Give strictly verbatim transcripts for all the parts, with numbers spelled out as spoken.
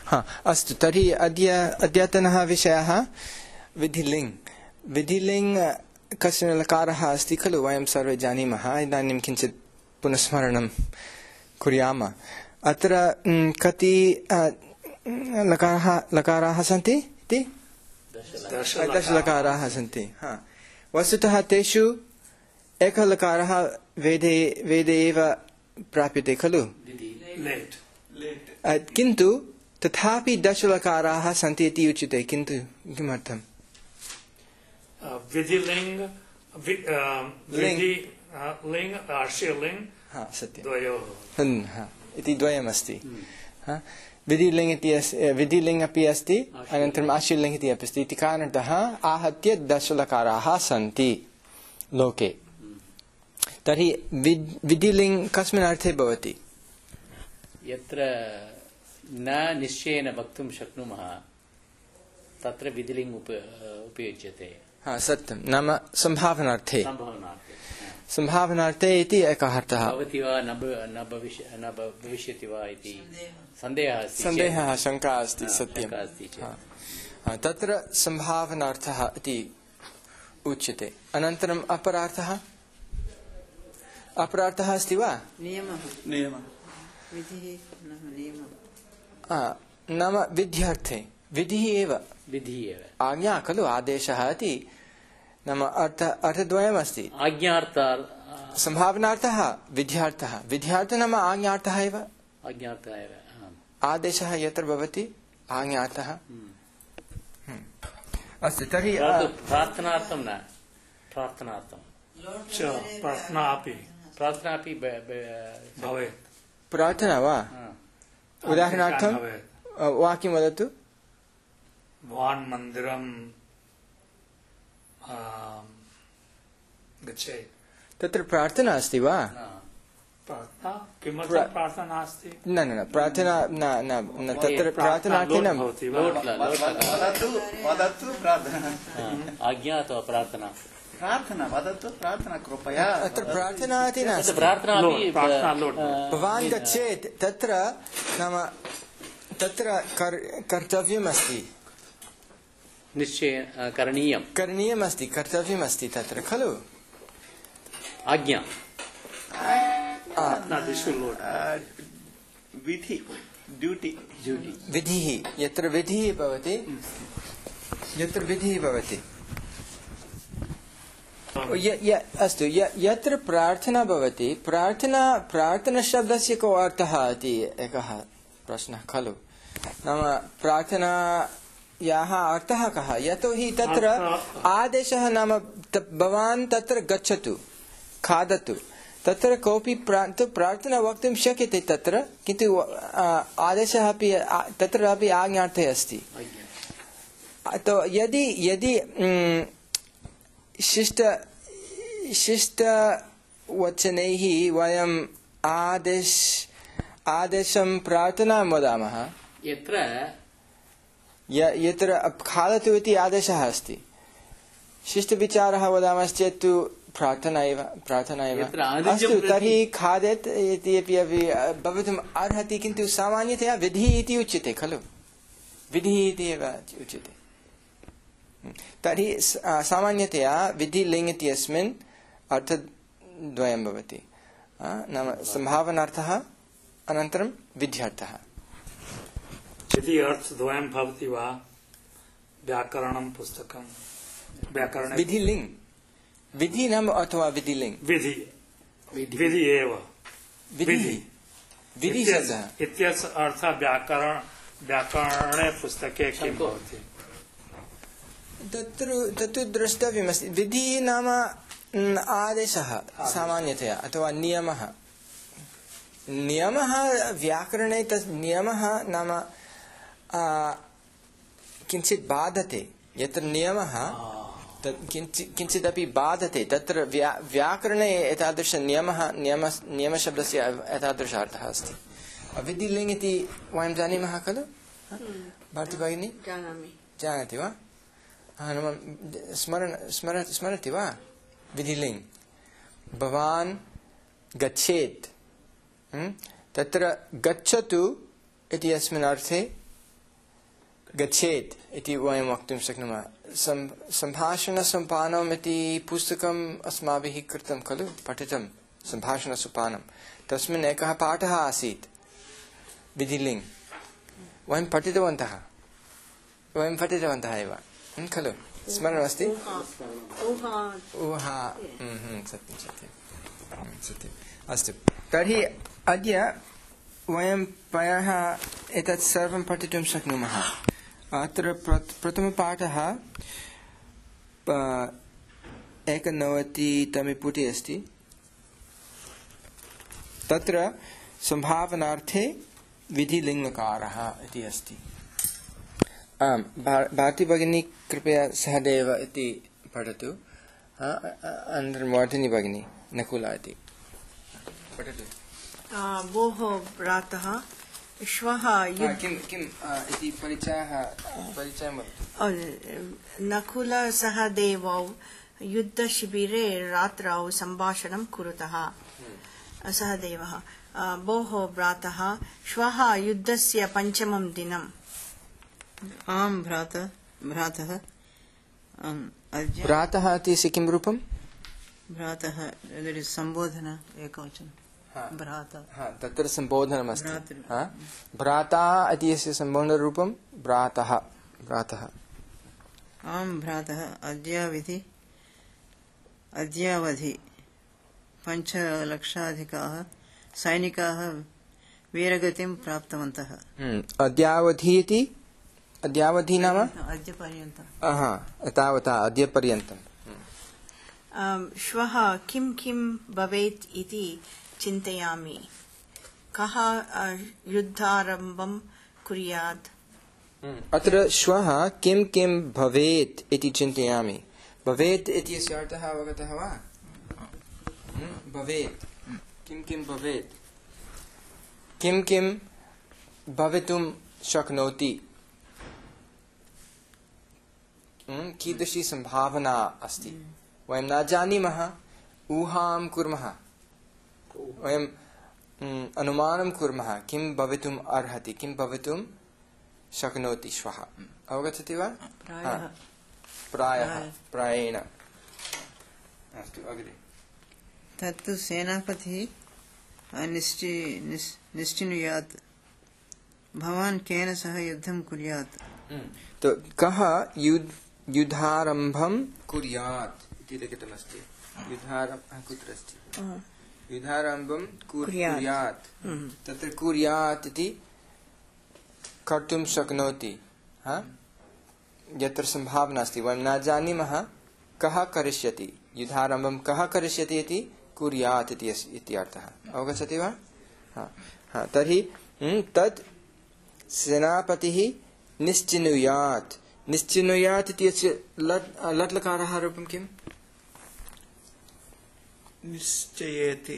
हा अस्तु तर्हि अद्य अद्यतनः विषयः विधिलिङ् विधिलिङ् कश्चन लकारः अस्ति खलु वयं सर्वे जानीमः इदानीं किञ्चित् पुनस्मरणं कुर्यामः अत्र कति लकाराः लकाराः सन्ति इति दश लकाराः सन्ति हा वस्तुतः तेषु एकः लकारः वेदे वेदे एव प्राप्यते खलु किन्तु तथापि दश लकाराः सन्ति इति उच्यते किन्तु किमर्थम् विधिलिङ् विधि लिङ् आशीर्लिङ् हा सत्यं द्वयोः इति द्वयमस्ति विधिलिङ् इति विधिलिङ् अपि अस्ति अनन्तरम् आशीर्लिङ् इति अपि अस्ति इति कारणतः आहत्य दश लकाराः सन्ति लोके तर्हि विधिलिङ् कस्मिन् अर्थे भवति यत्र न निश्चयेन वक्तुं शक्नुमः तत्र विधिलिङ् उप उपयुज्यते हा सत्यं नाम सम्भावनार्थे सम्भावनार्थे इति एकः अर्थः भवति वा न भविष्यति वा इति सन्देहः अस्ति सन्देहः शङ्का अस्ति सत्यं तत्र सम्भावनार्थः इति उच्यते अनन्तरम् अपरार्थः अपरार्थः अस्ति वा नियमः नाम विध्यर्थे विधिः एव विधिः एव आज्ञा खलु आदेशः इति नाम अर्थ अर्थद्वयमस्ति आज्ञार्थः सम्भावनार्थः विध्यार्थः विध्यार्थः नाम आज्ञार्थः एव आज्ञार्थः एव आदेशः यत्र भवति आज्ञार्थः अस्तु तर्हि प्रार्थनार्थं न प्रार्थनार्थं प्रार्थना अपि प्रार्थना अपि भवेत् प्रार्थना वा उदाहरणार्थं वाक्यं वदतु भवान् मन्दिरं गच्छेत् तत्र प्रार्थना अस्ति वा प्रार्थना किमर्थं प्रार्थना नास्ति न न न प्रार्थना न न तत्र प्रार्थना न भवति वदतु प्रार्थना आज्ञा अथवा प्रार्थना प्रार्थना वदतु प्रार्थना कृपया अत्र प्रार्थना इति नास्ति प्रार्थना भवान् गच्छेत् तत्र नाम तत्र कर्तव्यमस्ति निश्चय करणीयं करणीयमस्ति कर्तव्यमस्ति तत्र खलु आज्ञा विधि ड्यूटी विधिः यत्र विधिः भवति यत्र विधिः भवति अस्तु यत्र प्रार्थना भवति प्रार्थना प्रार्थनाशब्दस्य को अर्थः इति एकः प्रश्नः खलु नाम प्रार्थनायाः अर्थः कः यतोहि तत्र आदेशः नाम भवान् तत्र गच्छतु खादतु तत्र कोऽपि प्रार्थना वक्तुं शक्यते तत्र किन्तु आदेशः अपि तत्र अपि आज्ञार्थे अस्ति तो यदि यदि शिष्ट शिष्टवचनैः वयम् आदेश आदेशं प्रार्थनां वदामः यत्र यत्र खादतु इति आदेशः अस्ति शिष्टविचारः वदामश्चेत् तु प्रार्थना एव प्रार्थना एव अस्तु तर्हि खादेत् इति अपि भवितुम् अर्हति किन्तु सामान्यतया विधिः इति उच्यते खलु विधिः इति एव उच्यते तर्हि सामान्यतया विधिलिङ् इत्यस्मिन् अर्थद्वयं भवति नाम सम्भावनार्थः अनन्तरं विध्यर्थः यदि अर्थद्वयं भवति वा व्याकरणं पुस्तकं व्याकरण विधिलिङ् विधि नाम अथवा विधिलिङ् विधि विधि एव विधि विधि शब्दः इत्यस्य अर्थः व्याकरण व्याकरणे पुस्तके किं भवति तत्र तत्तु द्रष्टव्यमस्ति विधिः नाम आदेशः सामान्यतया अथवा नियमः नियमः व्याकरणे तस् नियमः नाम किञ्चित् बाधते यत्र नियमः तत् किञ्चिदपि बाधते तत्र व्याकरणे एतादृशनियमः नियम नियमशब्दस्य एतादृश अर्थः अस्ति विधिलिङ् इति वयं जानीमः खलु भारती भगिनी जानाति वा स्मरण स्मर स्मरति वा विधिलिङ् भवान् गच्छेत् तत्र गच्छतु इति अस्मिन् अर्थे गच्छेत् इति वयं वक्तुं शक्नुमः। सम् सम्भाषणसोपानम् इति पुस्तकम् अस्माभिः कृतं खलु, पठितं सम्भाषणसोपानं। तस्मिन् एकः पाठः आसीत् विधिलिङ्ग्। वयं पठितवन्तः वयं पठितवन्तः एव खलु, स्मरणमस्ति? ऊहा सत्यं सत्यं सत्यम्। अस्तु, तर्हि अद्य वयं प्रायः एतत् सर्वं पठितुं शक्नुमः। अत्र प्रथमपाठः एकनवतितमे पुटे अस्ति। तत्र सम्भावनार्थे विधिलिङ्गकारः इति अस्ति। आम्, भारती भगिनी कृपया सहदेव इति पठतु। अनन्तरं वर्धिनी भगिनी नकुला इति पठतु। भोः प्रातः श्वः किं किम् इति परिचयः परिचयं वदतु। नकुलसहदेवौ युद्धशिबिरे रात्रौ सम्भाषणं कुरुतः। सहदेवः भोः भ्रातः श्वः युद्धस्य पञ्चमं दिनम्। आम् भ्रातः भ्रातः भ्रातः इति किं रूपं? भ्रातः सम्बोधन एकवचनं भ्राता। तत्र सम्बोधनमस्ति। भ्राता इति अस्य सम्बोधनरूपं भ्रातः भ्रातः। आम् भ्रातः अद्यावधि अद्यावधि पञ्चलक्षाधिकाः सैनिकाः वीरगतिं प्राप्तवन्तः। अद्यावधि इति अद्यावधि नाम अद्यपर्यन्तम्। तावता अद्यपर्यन्तम्। श्वः किं किं भवेत् इति चिन्तयामि। कः युद्धारम्भं कुर्यात्? अत्र श्वः किं किं भवेत् इति चिन्तयामि। भवेत् इत्यस्य अर्थः अवगतः वा? भवेत् किं किं भवेत्, किं किं भवितुं शक्नोति, कीदृशी सम्भावना अस्ति। वयं न जानीमः, ऊहां कुर्मः, वयं अनुमानं कुर्मः किं भवितुम् अर्हति, किं भवितुं शक्नोति श्वः। अवगच्छति वा? प्रायः प्रायेण। अस्तु, अग्रे। तत्तु सेनापतिः निश्चिनुयात् भवान् केन सह युद्धं कुर्यात्। तो कः युद्धारम्भं कुर्यात् इति लिखितमस्ति। युद्धारम्भः कुत्र अस्ति? युद्धारम्भं कुर्यात्। तत्र कुर्यात् इति कर्तुं शक्नोति, यत्र सम्भावना अस्ति। वयं न जानीमः कः करिष्यति, युद्धारम्भं कः करिष्यति इति कुर्यात् इति अर्थः। अवगच्छति वा? हाँ, तर्हि तत् सेनापतिः निश्चिनुयात्। निश्चिनुयात् इत्यस्य लट्लकारः रूपं किम्? निश्चयेति।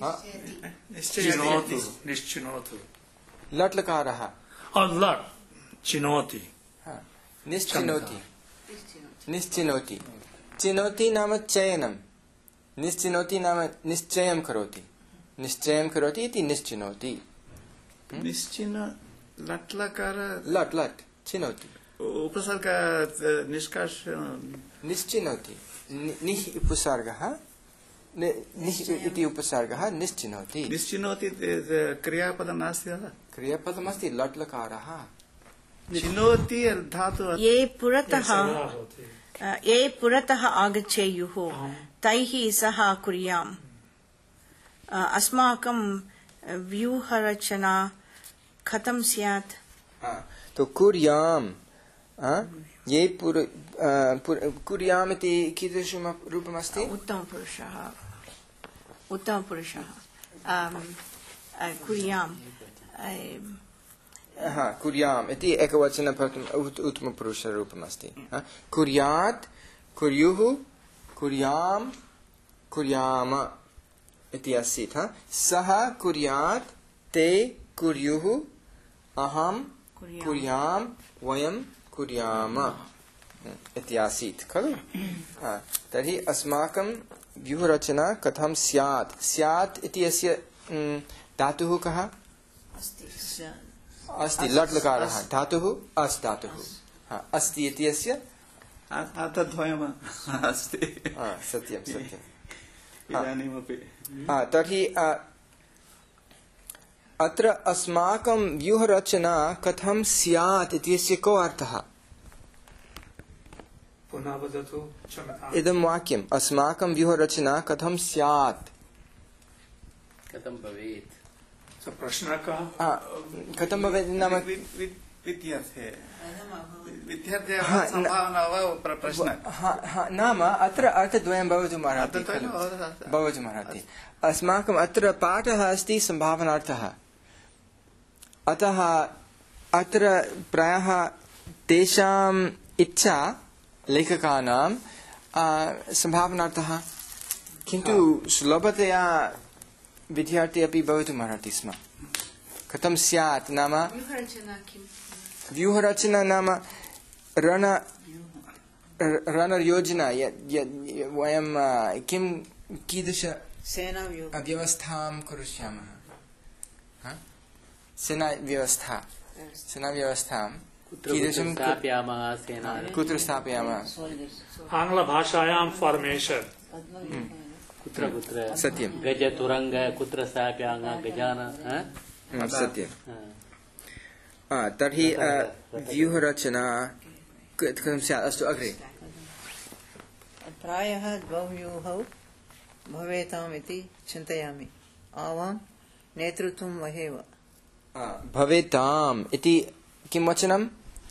चिनोतु निश्चिनोतु। लट्लकारः लट् चिनोति। निश्चिनोति निश्चिनोति। चिनोति नाम चयनं, निश्चिनोति नाम निश्चयं करोति। निश्चयं करोति इति निश्चिनोति। निश्चिन लट्लकार लट् लट् चिनोति। उपसर्ग निष्कर्ष निश्चिनोति। निः उपसर्गः, निः इति उपसर्गः निश्चिनोति। निश्चिनोति क्रियापदं नास्ति वा? क्रियापदमस्ति लट्लकारः। चिनोति धातु। ये पुरतः ये पुरतः आगच्छेयुः तैः सह कुर्याम्। अस्माकं व्यूहरचना कथं स्यात्? तो कुर्याम्, ये पुर कुर्याम् इति कीदृशं रूपमस्ति? उत्तमपुरुषः उत्तमपुरुषः कुर्याम्। हा, कुर्याम् इति एकवचन उत्तमपुरुषरूपमस्ति। कुर्यात्, कुर्युः, कुर्याम्, कुर्याम इति आसीत्। सः कुर्यात्, ते कुर्युः, अहं कुर्याम्, वयं कुर्याम इति आसीत् खलु। तर्हि अस्माकं व्यूहरचना कथं स्यात्। स्यात् इति अस्य धातुः कः? अस्ति लट् लकारः धातुः अस् धातुः हा अस्ति इति अस्य अर्थद्वयम् अस्ति सत्यं सत्यम् इदानीमपि तर्हि अत्र अस्माकं व्यूहरचना कथं स्यात् इत्यस्य को अर्थः पुनः वदतु क्षम्यताम् इदं वाक्यम् अस्माकं व्यूहरचना कथं स्यात् कथं भवेत् प्रश्नः कः कथं भवेत् नाम विद्यार्थे विद्यार्थ्याः सम्भावना वा प्रश्नः नाम अत्र अर्थद्वयं भवितुम् अर्हति भवितुम् अर्हति अस्माकम् अत्र पाठः अस्ति सम्भावनार्थः अतः अत्र प्रायः तेषाम् इच्छा लेखकानां सम्भावनार्थः किन्तु सुलभतया विद्यार्थी अपि भवितुम् अर्हति स्म कथं स्यात् नाम व्यूहरचना नाम रण रणयोजना वयं किं कीदृश व्यवस्थां करिष्यामः सेनाव्यवस्था सेनाव्यवस्थां कीदृशं स्थापयामः सेना कुत्र स्थापयामः आङ्ग्लभाषायां फार्मेशन् कुत्र कुत्र सत्यं गज तुरंग कुत्र स्थापयामः गजान सत्यं तर्हि व्यूहरचना कथं स्यात् अस्तु अग्रे प्रायः द्वौ व्यूहौ भवेताम् इति चिन्तयामि आवां नेतृत्वं वहेव भवेताम् इति किं वचनं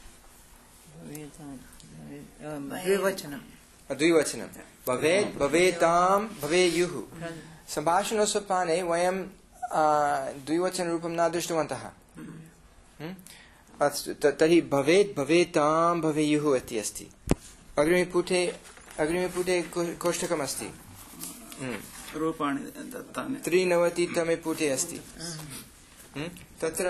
द्विवचनं द्विवचनं भवेत् भवेतां भवेयुः सम्भाषणसोपाने वयं द्विवचनरूपं न दृष्टवन्तः अस्तु तर्हि भवेत् भवेतां भवेयुः इति अस्ति अग्रिमे पुटे अग्रिमे पुटे कोष्टकमस्ति रूपाणि दत्तानि त्रिनवतितमे पुटे अस्ति तत्र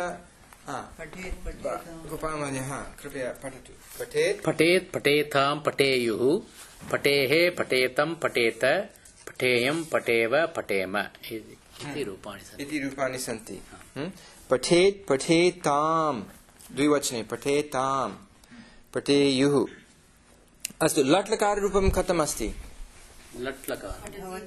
गोपालमहोदय कृपया पठतु पठेत् पठेत् पठेतां पठेयुः पठेः पठेतं पठेत पठेयं पठेव पठेम इति रूपाणि सन्ति इति रूपाणि सन्ति पठेत् पठेतां द्विवचने पठेतां पठेयुः अस्तु लट् लकाररूपं कथम् अस्ति लट् लकार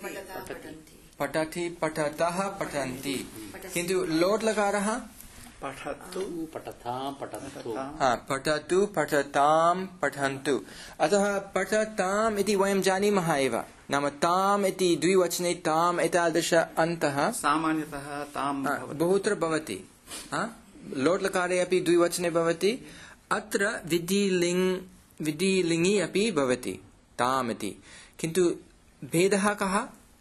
पठति पठतः पठन्ति किन्तु लोट् लकारः पठतु पठतां पठन्तु पठतु पठतां पठन्तु अतः पठताम् इति वयं जानीमः एव नाम ताम् इति द्विवचने ताम् एतादृश अन्तः सामान्यतः तां बहुत्र भवति लोट् लकारे अपि द्विवचने भवति अत्र विधिलिङ् विधिलिङ्गि अपि भवति ताम् इति किन्तु भेदः कः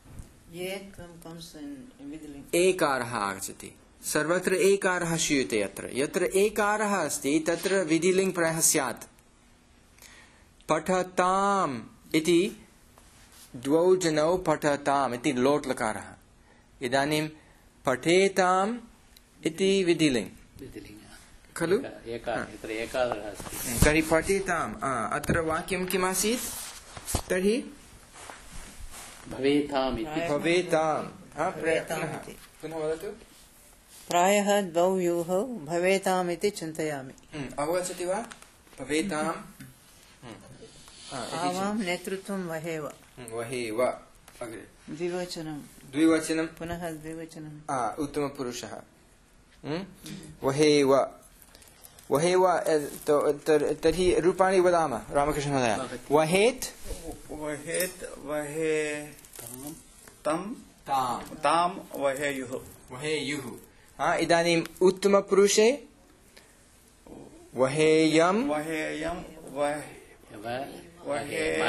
एकारः आगच्छति सर्वत्र एकारः श्रूयते अत्र यत्र एकारः अस्ति तत्र विधिलिङ्ग् प्रायः स्यात् पठताम् इति द्वौ जनौ पठताम् इति लोट् लकारः इदानीं पठेताम् इति विधिलिङ्ग् खलु तर्हि पठेताम् अत्र वाक्यं किमासीत् तर्हि भवेताम् इति भवेताम् पुनः वदतु प्रायः द्वौ व्यूहौ भवेताम् इति चिन्तयामि अवगच्छति वा भवेताम् आवां नेतृत्वं वहेव वहेव अग्रे द्विवचनं द्विवचनं पुनः द्विवचनं उत्तमपुरुषः वहेव वहेव तर्हि रूपाणि वदामः रामकृष्ण महोदय वहेत् वहेत् वहे तं तां तां वहेयुः वहेयुः इदानीम् उत्तमपुरुषे वहेयं वहेयं वहेम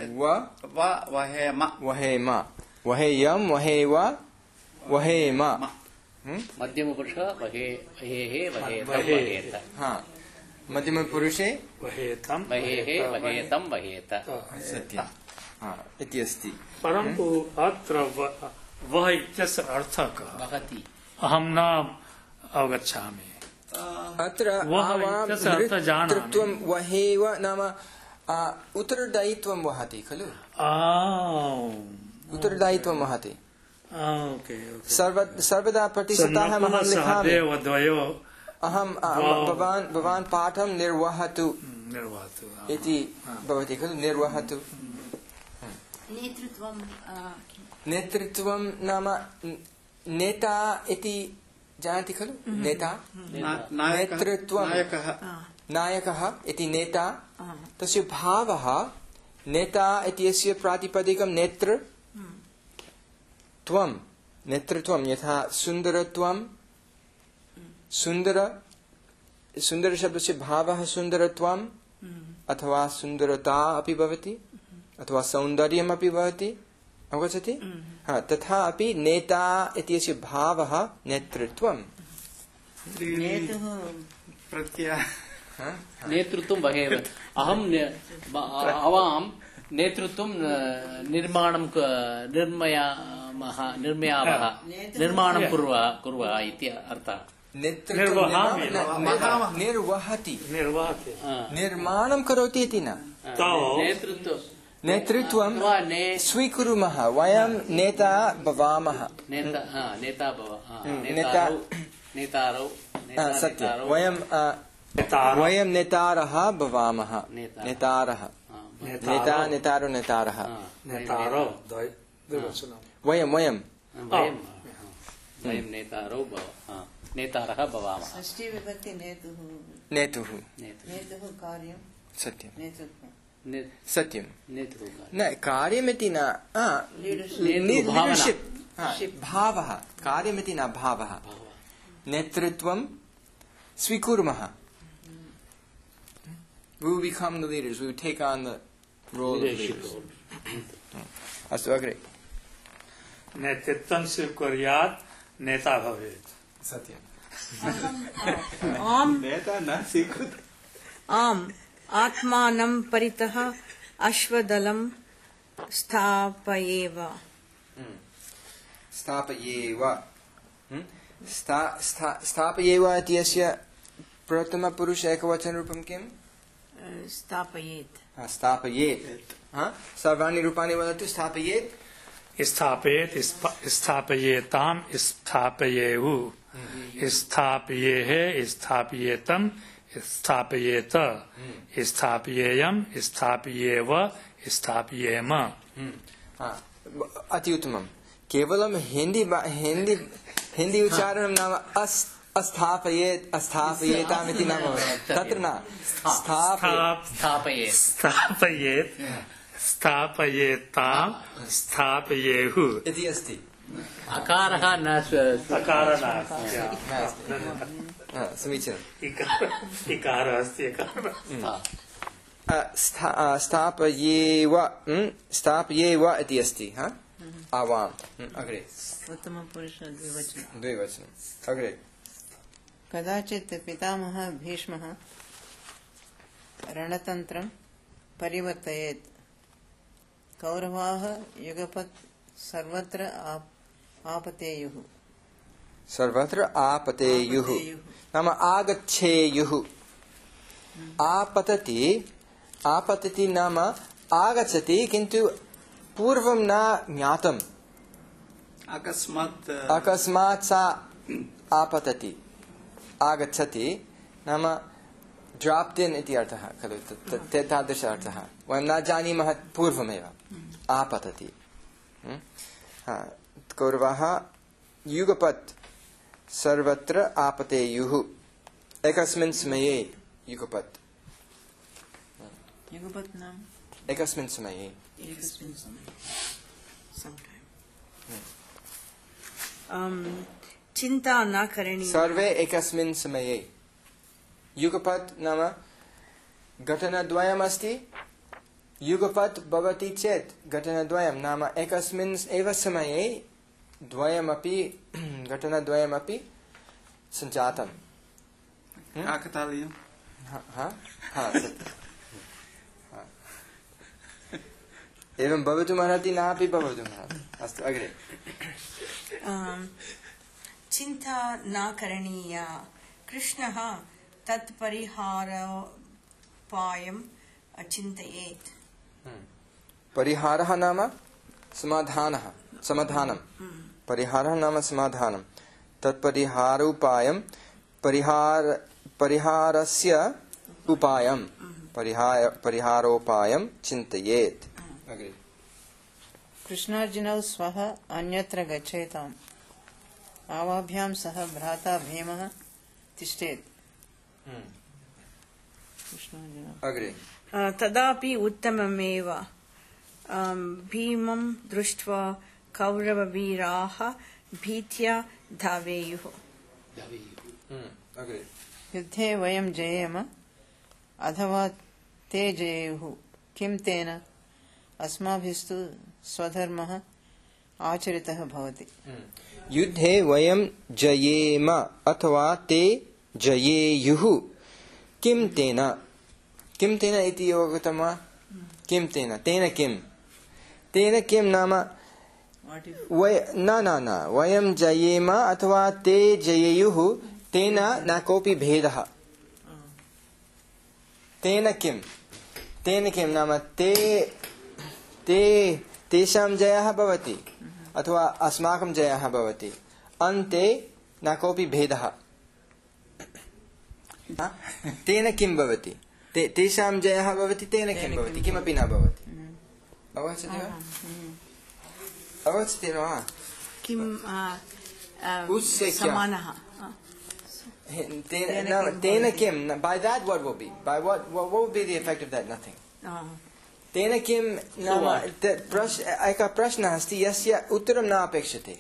वहेम वहेयं वहेव वहेम मध्यमपुरुष वहे वहेः वहेतं वहेत मध्यमपुरुषे वहेतं वहेः वहेतं वहेत सत्यम् इति अस्ति परन्तु अत्र वह इत्यस्य अर्थः कः वहति अहं न अवगच्छामि अत्र वह इत्यस्य अर्थः जानामि वहेव नाम उत्तरदायित्वं वहति खलु उत्तरदायित्वं वहति सर्वदा प्रतिशतः महान् लिखामि अहं भवान् भवान् पाठं निर्वहतु निर्वहतु इति भवति खलु निर्वहतु नेतृत्वं नेतृत्वं नाम नेता इति जानति खलु नेता नेतृत्वं नायकः इति नेता तस्य भावः नेता इत्यस्य प्रातिपदिकं नेतृ त्वं नेतृत्वं यथा सुन्दरत्वं सुन्दर सुन्दरशब्दस्य भावः सुन्दरत्वम् अथवा सुन्दरता अपि भवति अथवा सौन्दर्यमपि भवति अवगच्छति हा तथा अपि नेता इत्यस्य भावः नेतृत्वं नेतृत्वं भवेव अहं आवां नेतृत्वं निर्माणं निर्मयामः निर्मयावः निर्माणं कुर्वः कुर्वः इति अर्थः निर्वहति निर्माणं करोति इति न नेतृत्वं स्वीकुर्मः वयं नेता भवामः सत्यं वयं वयं नेतारः भवामः नेतारः नेता नेतारो नेतारः वयं वयं वयं नेतारो नेतारः भवामः षष्ठी विभक्ति नेतुः नेतुः नेतुः कार्यं सत्यं नेतृत्वं सत्यं नेतुः न कार्यमिति न लीडर्शिप् भावः कार्यमिति न भावः नेतृत्वं स्वीकुर्मः we will become the leaders we will take on the role of leaders अस्तु अग्रे नेतृत्वं स्वीकुर्यात् नेता भवेत् सत्यम् आम् नेता न स्वीकृत आम् आत्मानं परितः अश्वदलं स्थापयेव स्थापयेव स्थापयेव इत्यस्य प्रथमपुरुष एकवचनरूपं किं स्थापयेत् स्थापयेत् सर्वाणि रूपाणि वदतु स्थापयेत् स्थापयेत् स्थापयेताम् स्थापयेयुः स्थापयेः स्थापयेतं स्थापयेत स्थापयेयं स्थापयेव स्थापयेम अति उत्तमं केवलं हिंदी हिंदी हिंदी उच्चारणं नाम अस् अस्थापयेत् अस्थापयेताम् इति न भवति तत्र न स्थापयेत् स्थापयेत् स्थापयेताम् स्थापयेयुः इति अस्ति अकारः न अकारः समीचीनम् इकारः अस्ति स्थापयेव स्थापयेव इति अस्ति आवाम् अग्रे उत्तमपुरुष द्विवचनं द्विवचनम् अग्रे कदाचित् पितामहः भीष्मः रणतन्त्रं परिवर्तयेत् कौरवाः युगपत् सर्वत्र आपतेयुः सर्वत्र आपतेयुः नाम आगच्छेयुः आपतति आपतति नाम आगच्छति किन्तु पूर्वं न ज्ञातम् अकस्मात् अकस्मात् सा आपतति आगच्छति नाम ड्राप्ड इन इति अर्थः खलु तादृश अर्थः वयं न जानीमः पूर्वमेव आपतति कौरवाः युगपत् सर्वत्र आपतेयुः एकस्मिन् समये युगपत् युगपत् नाम एकस्मिन् समये एकस्मिन् समये चिन्ता न करणीया सर्वे एकस्मिन् समये युगपत् नाम घटनाद्वयमस्ति युगपत् भवति चेत् घटनाद्वयं नाम एकस्मिन् एव समये द्वयमपि घटनाद्वयमपि सञ्जातम् काकतालीयं एवं भवितुमर्हति नापि भवितुमर्हति अस्तु अग्रे चिन्ता न करणीया कृष्णः तत्परिहारोपायं चिन्तयेत् परिहारः नाम समाधानः समाधानं परिहारः नाम समाधानं तत्परिहारोपायं परिहार परिहारस्य उपायं परिहार परिहारोपायं चिन्तयेत्। अग्रे कृष्णार्जुनौ स्वः अन्यत्र गच्छेताम् आवाभ्यां सह भ्राता भीमः तिष्ठेत्। अग्रे अ, तदापि उत्तममेव। अम, भीमं दृष्ट्वा कौरववीराः भीत्या धावेयुः। अग्रे युद्धे वयं जयेम अथवा ते जयेयुः किं तेन अस्माभिस्तु स्वधर्मः आचरितः भवति। युद्धे वयं जयेम अथवा ते जयेयुः किं तेन किं तेन इति अवगतं वा? किं तेन तेन किं तेन किं नाम वय न न न वयं जयेम अथवा ते जयेयुः तेन न कोऽपि भेदः। तेन किं तेन किं नाम ते ते तेषां जयः भवति अथवा अस्माकं जयः भवति, अन्ते न कोऽपि भेदः। तेन किं भवति? ते तेषां जयः भवति, तेन किं भवति? किमपि न भवति। अवगच्छति वा? अवगच्छति वा? किं अ, अ, उस्य क्या? समानः? तेन न- तेन किं? By that what will be? By what what will be the effect of that? Nothing. अ, तेन किं नाम त- प्रश्न एकः प्रश्नः अस्ति यस्य उत्तरं न अपेक्षते।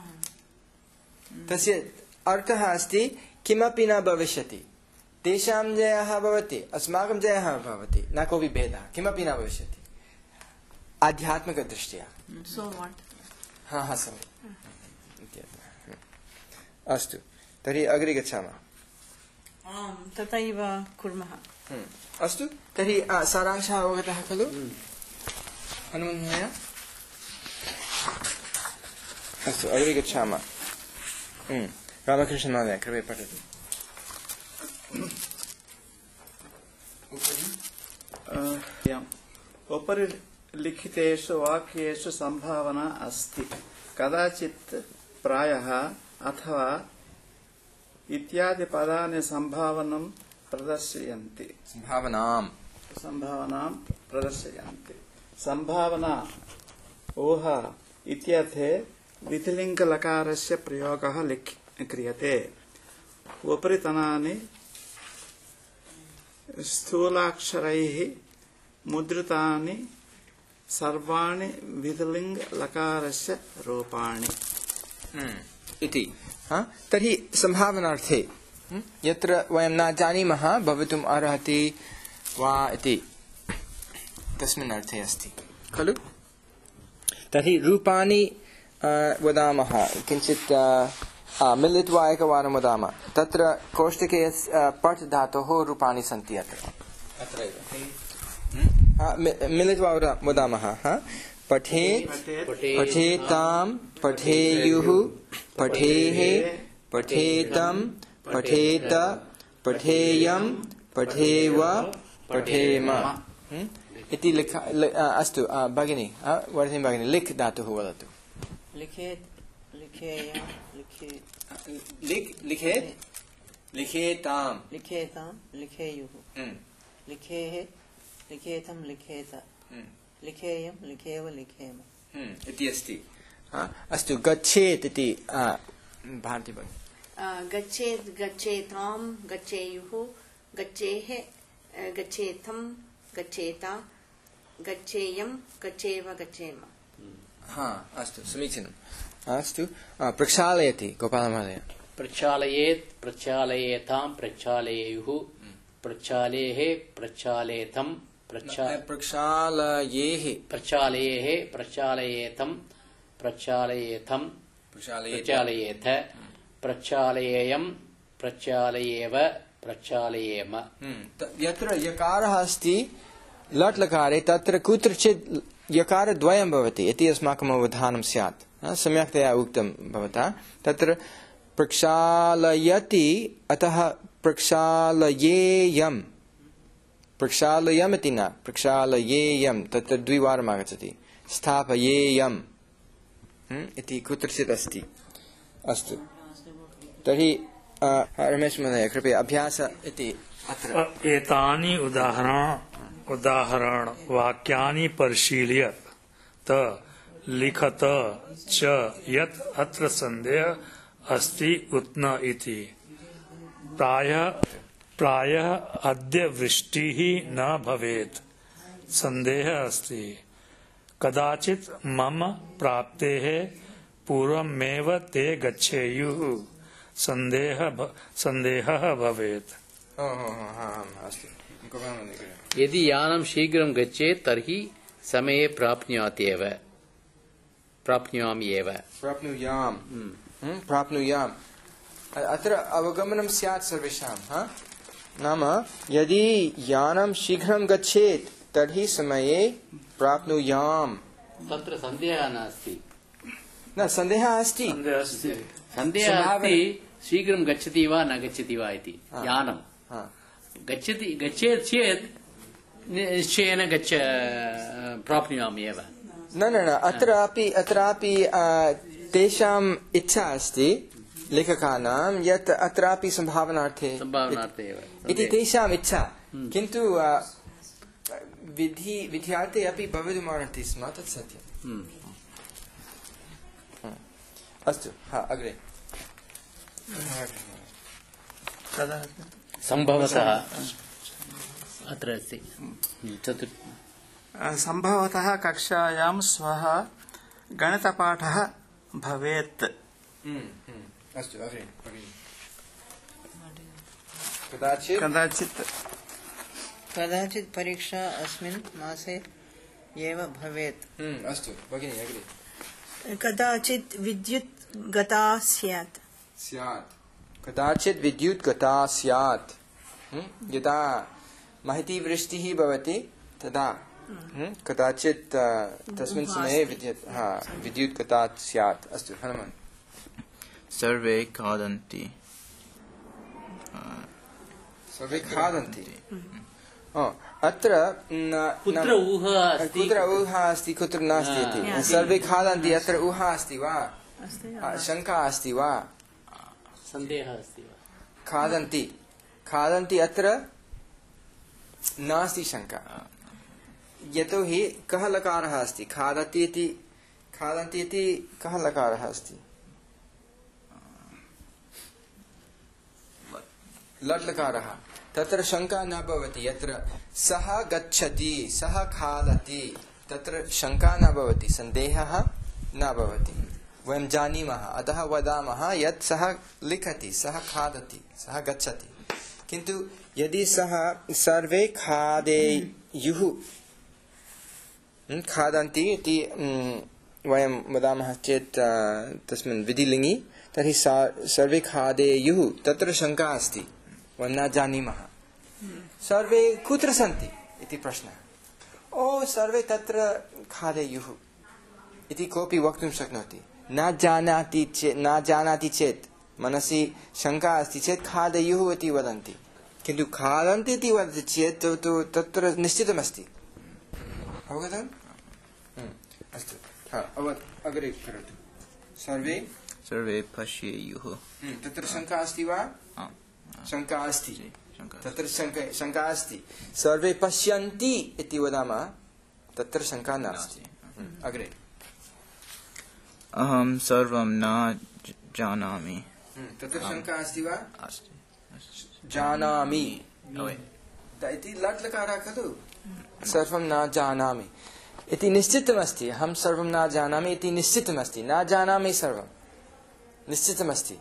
तस्य अर्थः अस्ति किमपि न भविष्यति। तेषां जयः भवति, अस्माकं जयः भवति, न कोऽपि भेदः, किमपि न भविष्यति आध्यात्मिकदृष्ट्या। so what? हा हा सम्यक्। अस्तु, तर्हि अग्रे गच्छामः। आम्, तथैव कुर्मः। हम्म, अस्तु, तर्हि आ, सारांशः अवगतः खलु? अनुमन्य अस्तु, अग्रे गच्छामः। हम्म, रामकृष्ण महोदय कृपया पठतु। उपरि लिखितेषु वाक्येषु संभावना अस्ति। कदाचित् प्रायः अथवा इत्यादि पदानि संभावनं प्रदर्शयन्ति संभावनां संभावनां प्रदर्शयन्ति। संभावना ऊहा इत्यर्थे विधिलिङ्गलकारस्य प्रयोगः लिख क्रियते। उपरितनानि स्थूलाक्षरैः मुद्रितानि सर्वाणि विधिलिङ्गलकारस्य रूपाणि इति। हा? तर्हि संभावनार्थे यत्र वयं न जानीमः भवितुम् अर्हति वा इति तस्मिन् अर्थे अस्ति खलु। तर्हि रूपाणि अ, वदामः, किञ्चित् अ, अ, मिलित्वा एकवारं वदामः। तत्र कोष्टके अ, पठ् धातोः रूपाणि सन्ति अत्र अत्रैव। हा, मि- मिलित्वा वदा- वदामः। हा? पठेत् पठेतां पठेयुः पठेः पठेतं पठेत पठेयं पठेव पठेम हम्म? इति लिखा लि- अ, अस्तु अ, भगिनी अ, वर्धिनी भगिनी लिख् धातुः वदतु। लिखेत् लिखेयं लिखे लिख् लिखेत् लिखेतां लिखेतां लिखेयुः हम्म, लिखेः लिखेतं लिखेत हम्म, लिखेयं लिखेव लिखेम। हम्म, इति अस्ति। हा? अस्तु गच्छेत् इति अ, भारती भगिनी। अ, गच्छेत् गच्छेतां गच्छेयुः गच्छेः अ, गच्छेतं गच्छेता गच्छेयं गच्छेव गच्छेम। हा अस्तु समीचीनम्। अस्तु अ, प्रक्षालयति गोपालमहोदय। प्रक्षालयेत् प्रक्षालयेतां प्रक्षालयेयुः प्रक्षालेः प्रक्षालेतं प्रक्षा प्रक्षालयेः प्रक्षालयेः प्रक्षालयेतं प्रक्षालयेतं प्रक्षालयेथ प्रक्षालयेयं प्रक्षालयेव प्रक्षालयेम। हम्म, त- यत्र यकारः अस्ति लट् लकारे तत्र कुत्रचित् यकारद्वयं भवति इति अस्माकम् अवधानं स्यात्। हा, सम्यक्तया उक्तं भवता। तत्र प्रक्षालयति अतः प्रक्षालयेयं प्रक्षालयम् इति न प्रक्षालयेयं तत्र द्विवारम् आगच्छति। स्थापयेयम् हम्म, इति कुत्रचित् अस्ति। अस्तु तर्हि रमेश महोदय कृपया अभ्यास इति अत्र एतानि उदाहरण उदाहरण वाक्यानि परिशील्य त लिखत च यत् अत्र संदेह अस्ति उत न इति। प्रायः प्रायः अद्य वृष्टिः न भवेत्, संदेहः अस्ति। कदाचित् मम प्राप्तेः पूर्वमेव ते गच्छेयुः, संदेहः संदेहः भवेत्। यदि यानं शीघ्रं गच्छेत् तर्हि समये प्राप्नुयात् एव प्राप्नुयामि एव प्राप्नुयाम् प्राप्नुयाम् अत्र अवगमनं स्यात् सर्वेषां। नाम यदि यानं शीघ्रं गच्छेत् तर्हि समये प्राप्नुयाम्। तत्र सन्देहः नास्ति। न सन्देहः अस्ति सन्देहः अस्ति शीघ्रं गच्छति वा न गच्छति वा इति। यानं गच्छति गच्छेत् चेत् निश्चयेन गच्छ प्राप्नुयामि एव। न न न अत्रापि अत्रापि तेषाम् इच्छा अस्ति लेखकानां यत् अत्रापि सम्भावनार्थे सम्भावनार्थे एव इति तेषाम् इच्छा। किन्तु विधि विद्यार्थे अपि भवितुमर्हति स्म, तत् सत्यम्। अस्तु, हा अग्रे। सम्भवतः अत्र अस्ति चतुर्थ सम्भवतः कक्षायां श्वः गणितपाठः भवेत्। अस्तु अग्रे। कदाचित् कदाचित् कदाचित् परीक्षा अस्मिन् मासे एव भवेत्। अस्तु भगिनी अग्रे। कदाचित् विद्युत् गता स्यात् स्यात् कदाचित् विद्युत् गता स्यात्। यदा महती वृष्टिः भवति तदा कदाचित् तस्मिन् समये विद्युत् हा विद्युत् गता स्यात्। अस्तु हनुमान्। सर्वे खादन्ति सर्वे खादन्ति। अत्र कुत्र ऊहा अस्ति कुत्र ऊहा अस्ति कुत्र नास्ति इति। सर्वे खादन्ति अत्र ऊहा अस्ति वा शङ्का अस्ति वा सन्देहः अस्ति वा। खादन्ति खादन्ति अत्र नास्ति शङ्का, यतोहि कः लकारः अस्ति। खादति इति खादन्ति इति कः लकारः अस्ति? लट् लकारः। तत्र शङ्का न भवति। यत्र सः गच्छति सः खादति तत्र शङ्का न भवति, सन्देहः न भवति। वयं जानीमः, अतः वदामः यत् सः लिखति सः खादति सः गच्छति। किन्तु यदि सः सर्वे खादेयुः खादन्ति इति वयं वदामः चेत् तस्मिन् विधिलिङ्गि, तर्हि सर्वे खादेयुः तत्र शङ्का अस्ति, वयं न जानीमः। सर्वे कुत्र सन्ति इति प्रश्नः। ओ सर्वे तत्र खादेयुः इति कोऽपि वक्तुं शक्नोति। न जानाति चेत् न जानाति चेत् मनसि शङ्का अस्ति चेत् खादेयुः इति वदन्ति। किन्तु खादन्ति इति वदति चेत् तत्र निश्चितमस्ति। अवगतम्? अस्तु, अग्रे करोतु। सर्वे सर्वे पश्येयुः। तत्र शङ्का अस्ति वा? शङ्का अस्ति। तत्र शङ्का अस्ति। सर्वे पश्यन्ति इति वदामः, तत्र शङ्का नास्ति। अग्रे। अहं सर्वं न जानामि। तत्र शङ्का अस्ति वा? अस्ति। जानामि इति लट् लकारः खलु। सर्वं न जानामि इति निश्चितमस्ति। अहं सर्वं न जानामि इति निश्चितमस्ति। न जानामि सर्वं निश्चितमस्ति।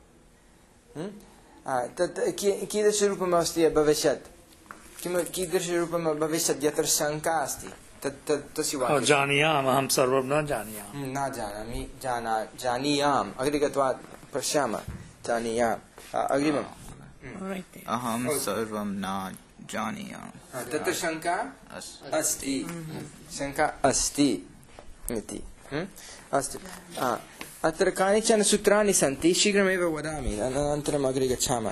तत् कीदृशरूपम् अस्ति भविष्यत्? किं कीदृशरूपं भविष्यत् यत्र शङ्का अस्ति? तत् तस्य वाक्यं जानीयाम् अहं सर्वं न जानीयाम् न जानामि जाना जानीयाम्। अग्रे गत्वा पश्यामः। जानीयाम्। अग्रिमम्। अहं सर्वं न जानीयाम्। तत्र शङ्का अस्ति। शङ्का अस्ति इति। अस्तु, अत्र कानिचन सूत्राणि सन्ति, शीघ्रमेव वदामि, अनन्तरम् अग्रे गच्छामः।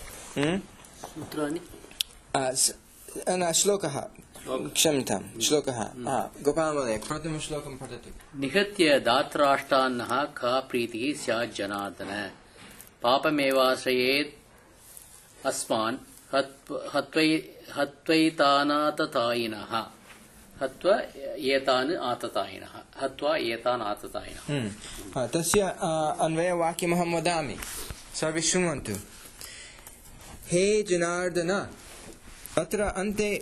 श्लोकः क्षम्यतां श्लोकः गोपालमहोदय प्रथमं श्लोकं पठतु। निहत्य दात्राष्टान्नः का प्रीतिः स्यात् जनार्दन पापमेवाश्रयेत् अस्मान् हत्वै हत्वैतानाततायिनः हत्वा एतान् आततायिनः हत्वा एतान् आततायिनः। तस्य अन्वयवाक्यमहं वदामि, सर्वे शृण्वन्तु। हे जनार्दन, अत्र अन्ते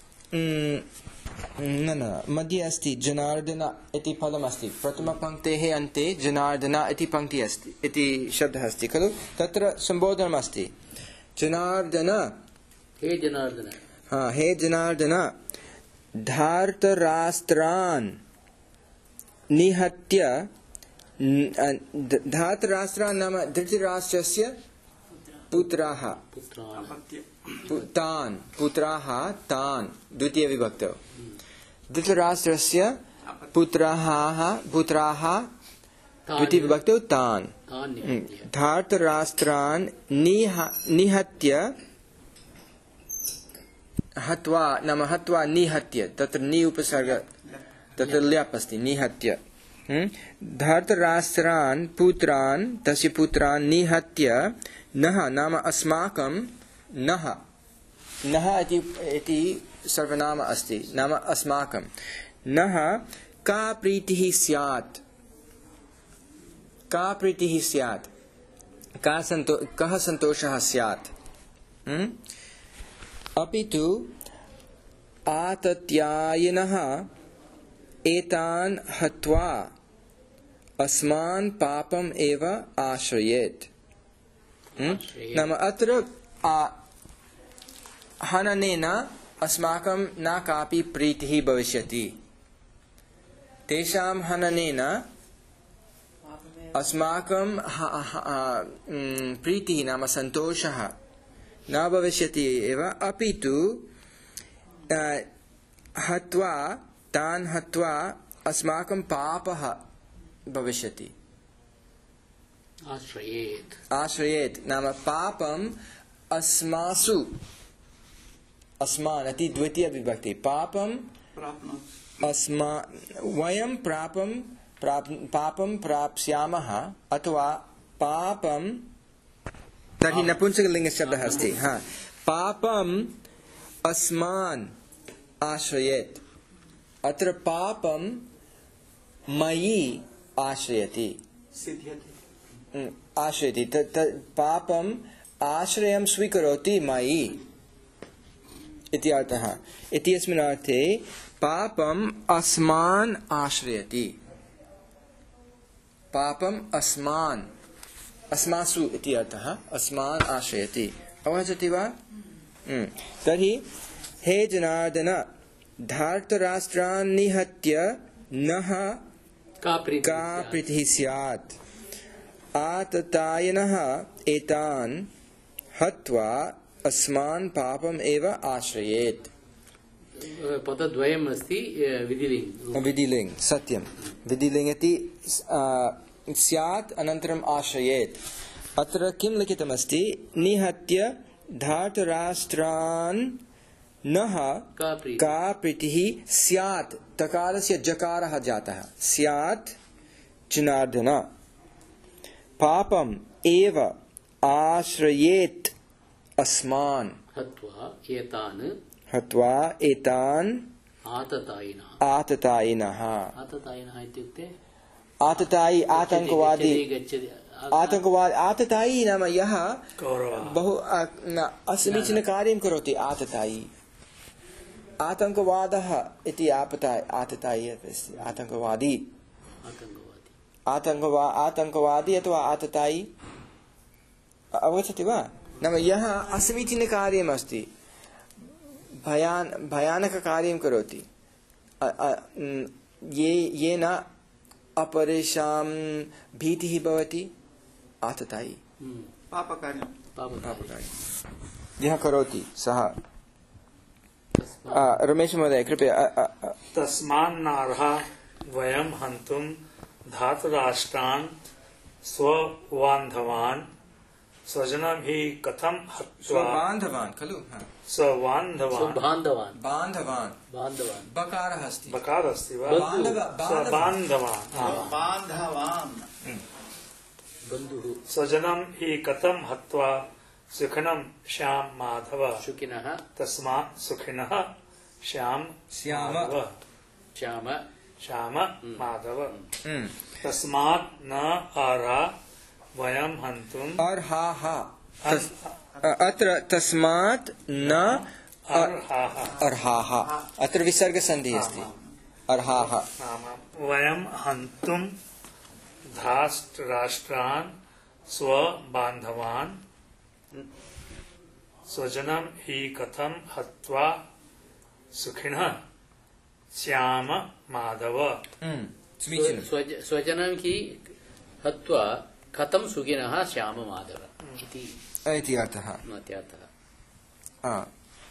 न न मध्ये अस्ति जनार्दन इति पदमस्ति। प्रथमपङ्क्तेः अन्ते जनार्दन इति पङ्क्तिः अस्ति, इति शब्दः अस्ति खलु। तत्र सम्बोधनमस्ति, जनार्दन, हे जनार्दन, हा हे जनार्दन, धार्तराष्ट्रान् निहत्य, धार्तराष्ट्रान् नाम धृतराष्ट्रस्य पुत्राः, तान् पुत्राः तान् द्वितीय विभक्तौ, धृतराष्ट्रस्य पुत्राः पुत्राः द्वितीय विभक्तौ तान् धार्तराष्ट्रान् निहत्य, हत्वा नाम हत्वा निहत्य, तत्र नि उपसर्ग, तत्र ल्याप् अस्ति, निहत्य। धार्तराष्ट्रान् पुत्रान्, तस्य पुत्रान् निहत्य, नः नाम अस्माकं, नः नः इति सर्वनाम अस्ति, नाम अस्माकं, नः का प्रीतिः स्यात्, का प्रीतिः स्यात्, का सन्तो कः सन्तोषः स्यात्। अपि तु आतत्यायिनः एतान् हत्वा अस्मान् पापम् एव आश्रयेत्। नाम अत्र हननेन अस्माकं न कापि प्रीतिः भविष्यति, तेषां हननेन अस्माकं प्रीतिः नाम सन्तोषः न भविष्यति एव, अपि तु हत्वा तान् हत्वा अस्माकं पापः भविष्यति। आश्रयेत् आश्रयेत् नाम पापम् अस्मासु, अस्मान् इति द्वितीय विभक्ति, पापम् अस्मा वयं प्रापं पापं प्राप्स्यामः, अथवा पापं, तर्हि नपुंसकलिङ्गशब्दः अस्ति, हा पापम् अस्मान् आश्रयेत्। अत्र पापं मयि आश्रयति, आश्रयति, पापम् आश्रयं स्वीकरोति मयि इति अर्थः। इत्यस्मिन् अर्थे पापम् अस्मान् आश्रयति, पापम् अस्मान्, अस्मासु इति अर्थः, अस्मान् आश्रयति। अवगच्छति वा? तर्हि हे जनार्दन, धार्तराष्ट्रान् निहत्य नः का प्रीतिः स्यात्, आततायिनः एतान् हत्वा अस्मान् पापम् एव आश्रयेत्। पदद्वयम् अस्ति, विधिलिङ्ग् विधिलिङ्ग् सत्यं, विधिलिङ्ग् इति स्यात् अनन्तरम् आश्रयेत्। अत्र किं लिखितमस्ति, निहत्य धार्तराष्ट्रान् नः का प्रीतिः स्यात्, तकारस्य जकारः जातः, स्यात् जनार्दन, पापम् एव आश्रयेत् अस्मान्, हत्वा एतान् हत्वा एतान् आततायिनः, आततायिनः, आततायिनः इत्युक्ते आततायी आतङ्कवादी, आतङ्कवादी आततायी नाम यः बहु असमीचीनं कार्यं करोति, आततायी, आतङ्कवादः इति आततायी अस्ति, आतङ्कवादी, आतङ्कवा आतङ्कवादी अथवा आततायी। अवगच्छति वा? नाम यः असमीचीनकार्यम् अस्ति, भयान भयानककार्यं करोति, ये येन अपरेषां भीतिः भवति, आततायी, पापकार्यं पापकार्यं यः करोति सः। रमेश महोदय कृपया। तस्मान्नार्हा वयं हन्तुं धातराष्ट्रान् स्वबान्धवान् स्वजनभिः कथं हत्वा, स्वबान्धवान् खलु, स्वबान्धवान् बान्धवान् बान्धवान् बान्धवान् बकारः अस्ति, बकार अस्ति वा, बान्धवान् स्वबान्धवान् बान्धवान् स्वजनं हि कथं हत्वा सुखिनं श्याम माधव सुखिनः तस्मात् सुखिनः श्याम श्याम माधव श्याम श्याम माधव हम्म। तस्मात् न अर्हा वयं हन्तुम् अर्हाः तस्- अत्र तस्मात् न अर्हाः अर्हाः अत्र विसर्गसन्धिः अस्ति अर्हाः नाम वयं हन्तुं धार्तराष्ट्रान् स्वबान्धवान् स्वजनं हि कथं हत्वा सुखिनः श्याम माधव हम्म, समीचीनं स्वज- स्वजनं हि हत्वा कथं सुखिनः श्याम माधव इति इति अर्थः इत्यर्थः। आ।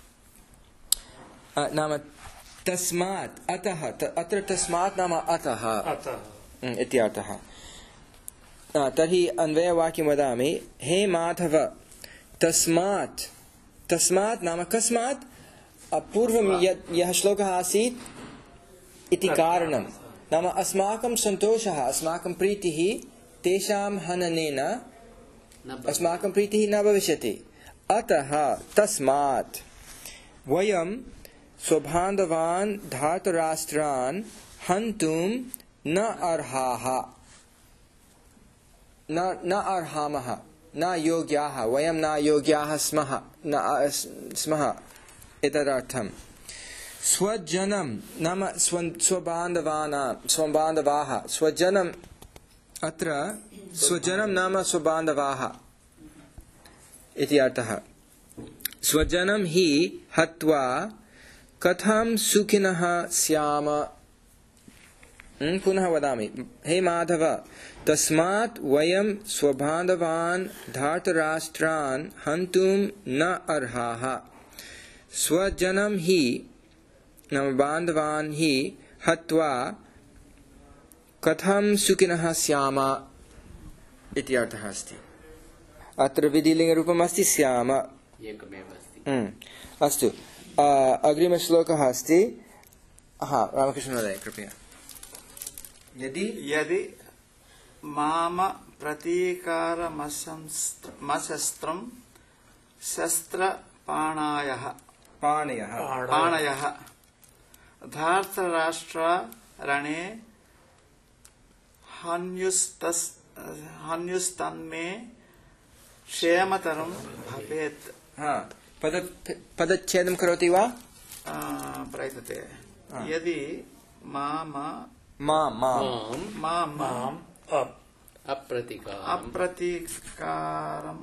अ, नाम तस्मात् अतः त- अत्र तस्मात् नाम अतः अतः हम्म, इति अर्थः आ, तर्हि अन्वयवाक्यं वदामि हे माधव तस्मात् तस्मात् नाम कस्मात् अ, पूर्वं यत् यः श्लोकः आसीत् इति कारणं नाम अस्माकं सन्तोषः अस्माकं प्रीतिः तेषां हननेन न ब- अस्माकं प्रीतिः न भविष्यति अतः तस्मात् वयं स्वबान्धवान् धार्तराष्ट्रान् हन्तुं न अर्हाः न न अर्हामः न योग्याः वयं न योग्याः स्मः न अस्- स्मः एतदर्थं स्वजनं नाम स्व स्वबान्धवानां स्वबान्धवाः स्वजनम् अत्र स्वजनं नाम स्वबान्धवाः इति अर्थः स्वजनं हि हत्वा कथं सुखिनः स्याम हम्म, पुनः वदामि हे माधव तस्मात् वयं स्वबान्धवान् धार्तराष्ट्रान् हन्तुं न अर्हाः स्वजनं हि नाम बान्धवान् हि हत्वा कथं सुखिनः स्याम इति अर्थः अस्ति अत्र विधिलिङ्गरूपम् अस्ति स्याम एकमेव अस्ति। हम्म, अस्तु अ, अग्रिमश्लोकः अस्ति हा रामकृष्णमहोदय कृपया यदि यदि माम प्रतीकारमशस्त्रं शस्त्रपाणायः पाणयः पाणयः धार्तराष्ट्र रणे हन्युस्तस् हन्युस्तन्मे क्षेमतरं भवेत् हा पद पदच्छेदं करोति वा आ, प्रयतते यदि माम मा मा माम् माम माम् अप् अप्रतिकारम् अप्रतीकारम्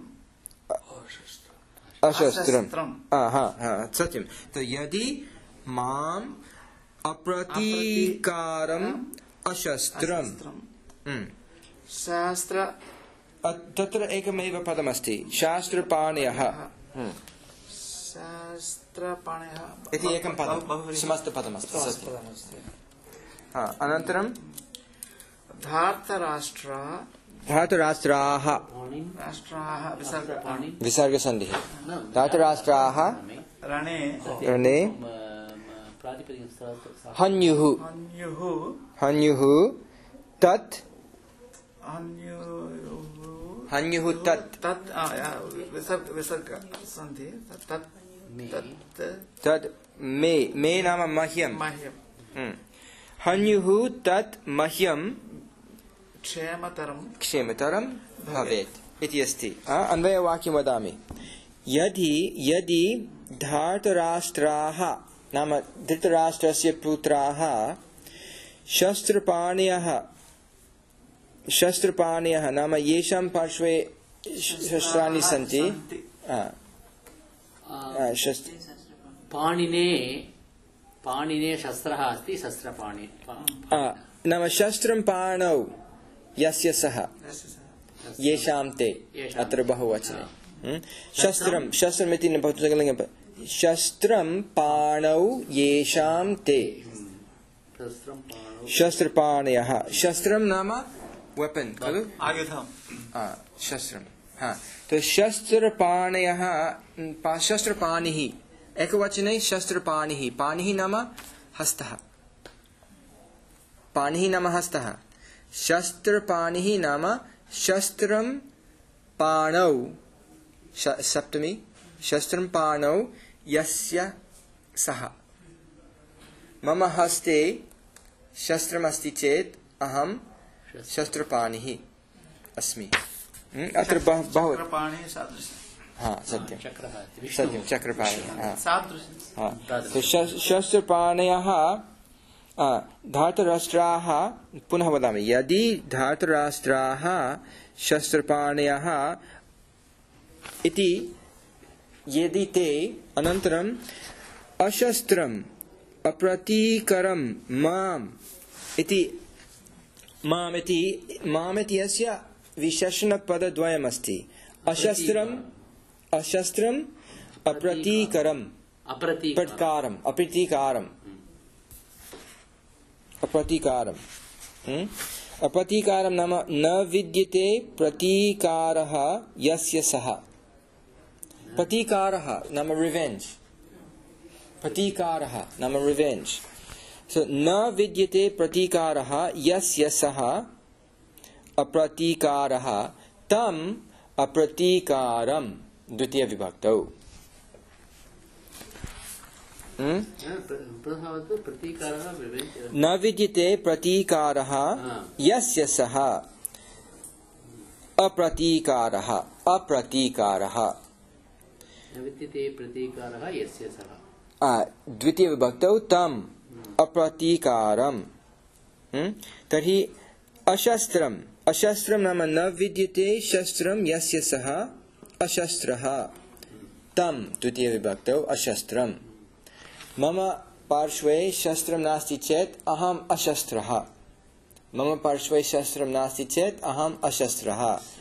अशस्त्रम् अशस्त्रम्। हा हा हा सत्यं तो यदि माम् अप्रतीकारम् अशस्त्रम् अशस्त्रम्। हम्म, शास्त्र अ- तत्र एकमेव पदमस्ति शास्त्रपाणयः हम्म, शास्त्रपाणयः इति एकं पदं बहुव्रीहि। समस्तपदमस्ति सत्यं हा अनन्तरं धार्तराष्ट्र धातुराष्ट्राः राष्ट्राः विसर्ग विसर्गसन्धिः धातुराष्ट्राः रणे रणे प्रातिपदिकं हन्युः हन्युः हन्युः तत् हन्युः हन्युः तत् तत् आ, या, विसर्ग विसर्ग सन्धि तत् तत् तत् मे मे नाम मह्यं मह्यम् हम्म। हन्युः तत् मह्यं क्षेमतरं क्षेमतरं भवेत् इति अस्ति आ, अन्वयवाक्यं वदामि यदि यदि धार्तराष्ट्राः नाम धृतराष्ट्रस्य पुत्राः शस्त्रपाणयः शस्त्रपाणयः नाम येषां पार्श्वे शस्त्राणि सन्ति आ, आ, शस्त्र पाणिने पाणिने शस्त्रः अस्ति शस्त्रपाणि आ, नाम शस्त्रं पाणौ यस्य सः येषां ते येषां। अत्र बहुवचने हम्म? शस्त्रं शस्त्रमिति न भवतु सकलिङ्गं शस्त्रं पाणौ येषां ते शस्त्रं पाणौ शस्त्रपाणयः शस्त्रं नाम वेपन् खलु आयुधम् आ, शस्त्रं हा तो शस्त्रपाणयः न, पा- शस्त्रपाणिः एकवचने शस्त्रपाणिः पाणिः नाम हस्तः पाणिः नाम हस्तः शस्त्रपाणिः नाम शस्त्रं पाणौ सप्तमी शस्त्रं पाणौ यस्य सः मम हस्ते शस्त्रमस्ति चेत् अहं शस्त्रपाणिः अस्मि। अत्र बहु हाँ सत्यं सत्यं चक्रपाणिः शस्त्रपाणयः धार्तराष्ट्राः पुनः वदामि यदि धार्तराष्ट्राः शस्त्रपाणयः इति यदि ते अनन्तरम् अशस्त्रम् अप्रतीकरं माम् इति माम् इति माम् इति अस्य विशेषणपदद्वयमस्ति अशस्त्रम् अशस्त्रम् अप्रतीकरम् अप्रतीकारम् अप्रतीकारम् अप्रतीकारम् अप्रतीकारं नाम न विद्यते प्रतीकारः यस्य सः प्रतीकारः नाम रिवेंज प्रतीकारः नाम रिवेंज so न विद्यते प्रतीकारः यस्य सः अप्रतीकारः तम् अप्रतीकारम् द्वितीय विभक्तौ न विद्यते प्रतीकारः यस्य सः अप्रतीकारः अप्रतीकारः विद्यते प्रतीकारः यस्य सः द्वितीय विभक्तौ तम् अप्रतीकारम् तर्हि अशस्त्रम् अशस्त्रं नाम न विद्यते शस्त्रं यस्य सः अशस्त्रः तम् द्वितीय विभक्तौ अशस्त्रम् मम पार्श्वे शस्त्रं नास्ति चेत् अहम् अशस्त्रः मम पार्श्वे शस्त्रं नास्ति चेत् अहम् अशस्त्रः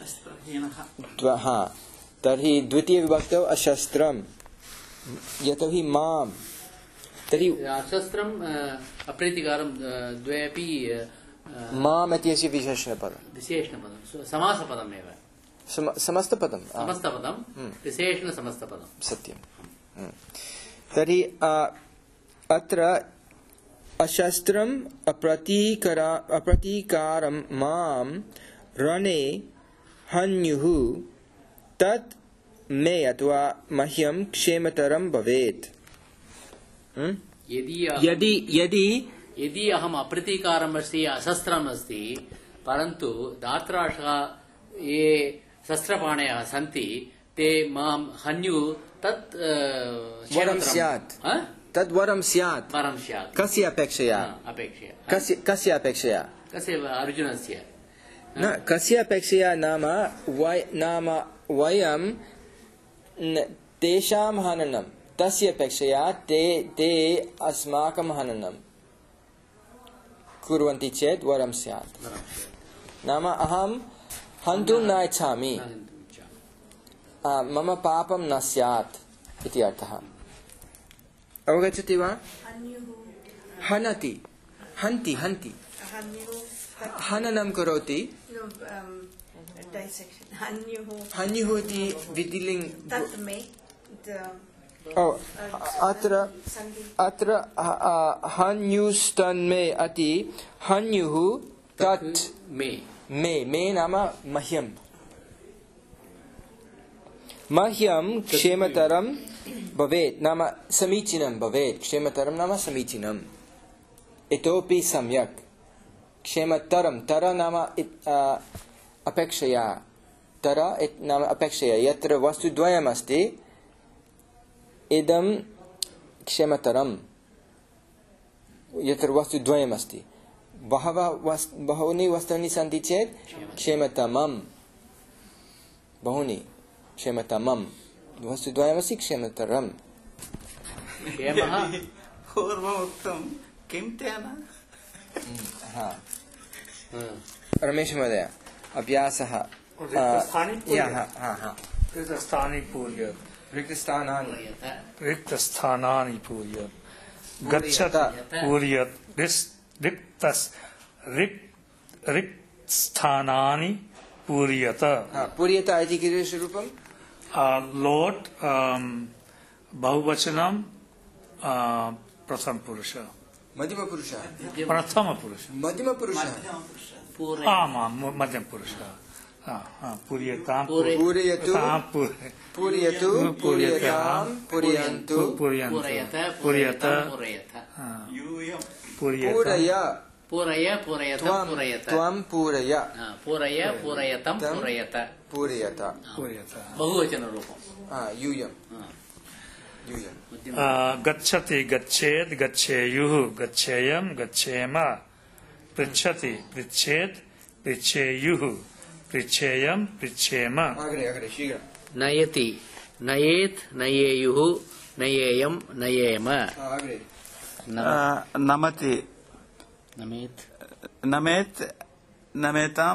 तर्हि द्वितीय विभक्तौ अशस्त्रम् यतोहि माम् तर्हि अशस्त्रम् अप्रतीकारं द्वे अपि माम् इत्यस्य विशेषणपदं विशेषणपदं समासपदमेव समस्तपदं समस्तपदं विशेषणसमस्तपदं सत्यं तर्हि अत्र अशस्त्रम् अप्रतीकरा अप्रतीकारं माम् रणे हन्युः तत् मे अथवा मह्यं क्षेमतरं भवेत् यदि यदि यदि यदि अहम् अप्रतीकारम् अस्ति अशस्त्रम् अस्ति परन्तु धार्तराष्ट्राः ये शस्त्रपाणयः सन्ति ते मां हन्युः तत् वरं स्यात् तद् वरं स्यात् वरं स्यात् कस्य अपेक्षया अपेक्षया कस्य कस्य अपेक्षया कस्य अर्जुनस्य न कस्य अपेक्षया नाम वय नाम वयं तेषां हननं तस्य अपेक्षया ते ते अस्माकं हननं कुर्वन्ति चेत् वरं स्यात् नाम अहं हन्तुं न इच्छामि मम पापं न स्यात् इति अर्थः अवगच्छति वा हनति हन्ति हन्ति हननं करोति हन्युः इति विधिलिङ्ग् अत्र अत्र हन्युस्तन्मे अति हन्युः तत् मे मे मे नाम मह्यं मह्यं क्षेमतरं भवेत् नाम समीचीनं भवेत् क्षेमतरं नाम समीचीनम् इतोपि सम्यक् क्षेमतरं तर नाम अपेक्षया तर नाम अपेक्षया यत्र वस्तुद्वयम् अस्ति इदं क्षेमतरं यत्र वस्तुद्वयम् अस्ति बहवः बहूनि वस्तूनि सन्ति चेत् क्षेमतमं बहूनि क्षेमतमं वस्तुद्वयमस्ति क्षेमतरम् पूर्वमुक्तं किं तेन रमेश महोदय अभ्यासः रिक्तस्थानि पूर्य रिक्तस्थानानि रिक्तस्थानानि पूर्य गच्छत पूर्य रिक्तस् रिक् रिक्तस्थानानि पूर्यत पूर्यत इति क्रियारूपं लोट् बहुवचनं प्रथम पुरुष मध्यमपुरुषः प्रथम पुरुष मध्यमपुरुषः आमां मध्यमपुरुषः पूर्यतां पूरयतु तां पूर- पूरयतु पूरयतां पूरयन्तु पूरयन्तु पूरयत पूरयत पूरयत पूर्यत पूरय पूरय पूरयत त्वं पूरयत त्वं पूरय हा, पूरय पूरयतं तं पूरयत पूरयत पूर्यत बहुवचनरूपम् हा, यूयं हा. यूयं आ, गच्छति गच्छेत् गच्छेयुः गच्छेयं गच्छेम पृच्छति पृच्छेत् पृच्छेयुः पृच्छेयं पृच्छेम अग्रे अग्रे शीघ्रं नयति नयेत् नयेयुः नयेयं नयेम हा, अग्रे नमति नमेत् नमेत् नमेतां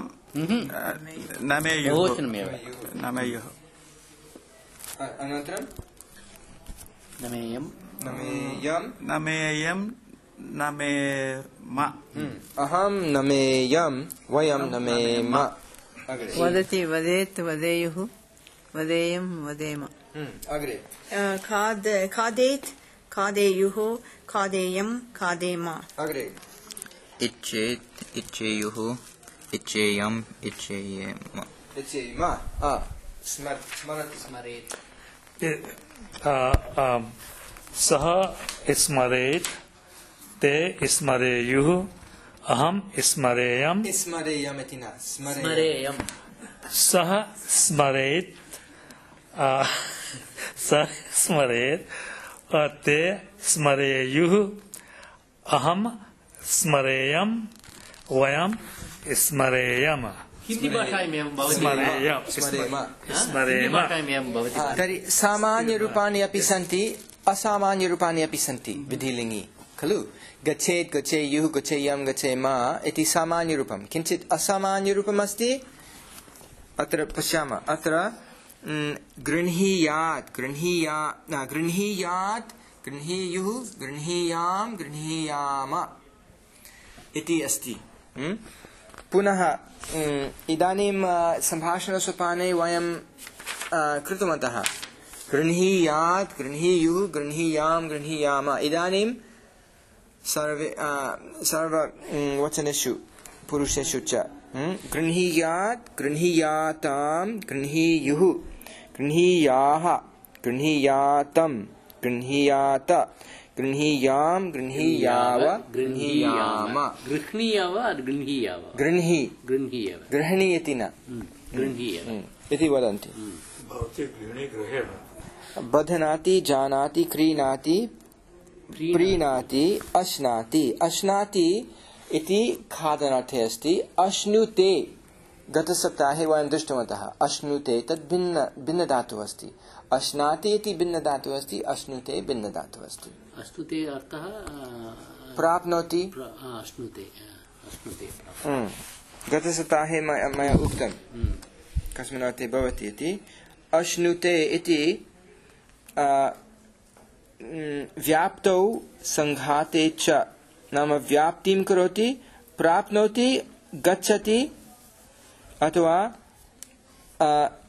नमेयुः बहुवचनमेव नमेयुः अ- अनन्तरं नमेयं नमेयं नमेयं नमेम अहं नमेयं वयं नमेम अग्रे वदति वदेत् वदेयुः वदेयं वदेम हम्म, अग्रे खाद खादेत् खादेयुः खादेयं खादेम अग्रे इच्छेत् इच्छेयुः इच्छेयम् इच्छेयेम इच्छेम आ स्मर स्मरति स्मरेत् आ, आ, सः स्मरेत् ते स्मरेयुः अहं स्मरेयं स्मरेयम् इति न स्मरेयम् स्मरेयं सः स्मरेत् आ, सः स्मरेत् आ, ते स्मरेयुः अहं स्मरेयं वयं स्मरेयम् हिन्दी भाषायामेव भवति स्मरेयं स्मरेम हिन्दी स्मरेम भाषायामेव भवति हा, तर्हि सामान्यरूपाणि अपि सन्ति असामान्यरूपाणि अपि सन्ति विधिलिङ्गि खलु गच्छेत् गच्छेयुः गच्छेयं गच्छेम इति सामान्यरूपं किञ्चित् असामान्यरूपम् अस्ति अत्र पश्यामः अत्र म्, गृह्णीयात् गृह्णीया न, गृह्णीयात् गृह्णीयुः गृह्णीयां गृह्णीयाम इति अस्ति म्? पुनः म्, इदानीं अ, सम्भाषणसोपाने वयं अ, कृतवन्तः गृह्णीयात् गृह्णीयुः गृह्णीयां गृह्णीयाम इदानीं सर्वे अ, सर्व म्, वचनेषु पुरुषेषु च म्, गृह्णीयात् गृह्णीयातां गृह्णीयुः गृह्णीयाः गृह्णीयातं गृह्णीयात गृह्णीयां गृह्णीयाव गृह्णीयाम गृह्णीयाव गृह्णीयाव गृह्णी गृह्णीयाव गृह्णी इति न गृह्णीयाव म्, इति वदन्ति भवति गृहिणी गृहे वा बध्नाति जानाति क्रीणाति प्रीणाति अश्नाति अश्नाति इति खादनार्थे अस्ति अश्नुते गतसप्ताहे वयं दृष्टवन्तः अश्नुते तद् भिन्न भिन्नधातुः अस्ति अश्नाति इति भिन्नधातुः अस्ति अश्नुते भिन्नधातुः अस्ति अश्नुते अर्थः प्राप्नोति प्र- आ, अश्नुते आ, अश्नुते प्राप्- म्, गतसप्ताहे मया मया उक्तं कस्मिन् अर्थे भवति इति अश्नुते इति आ, म्, व्याप्तौ सङ्घाते च नाम व्याप्तिं करोति प्राप्नोति गच्छति अथवा आ,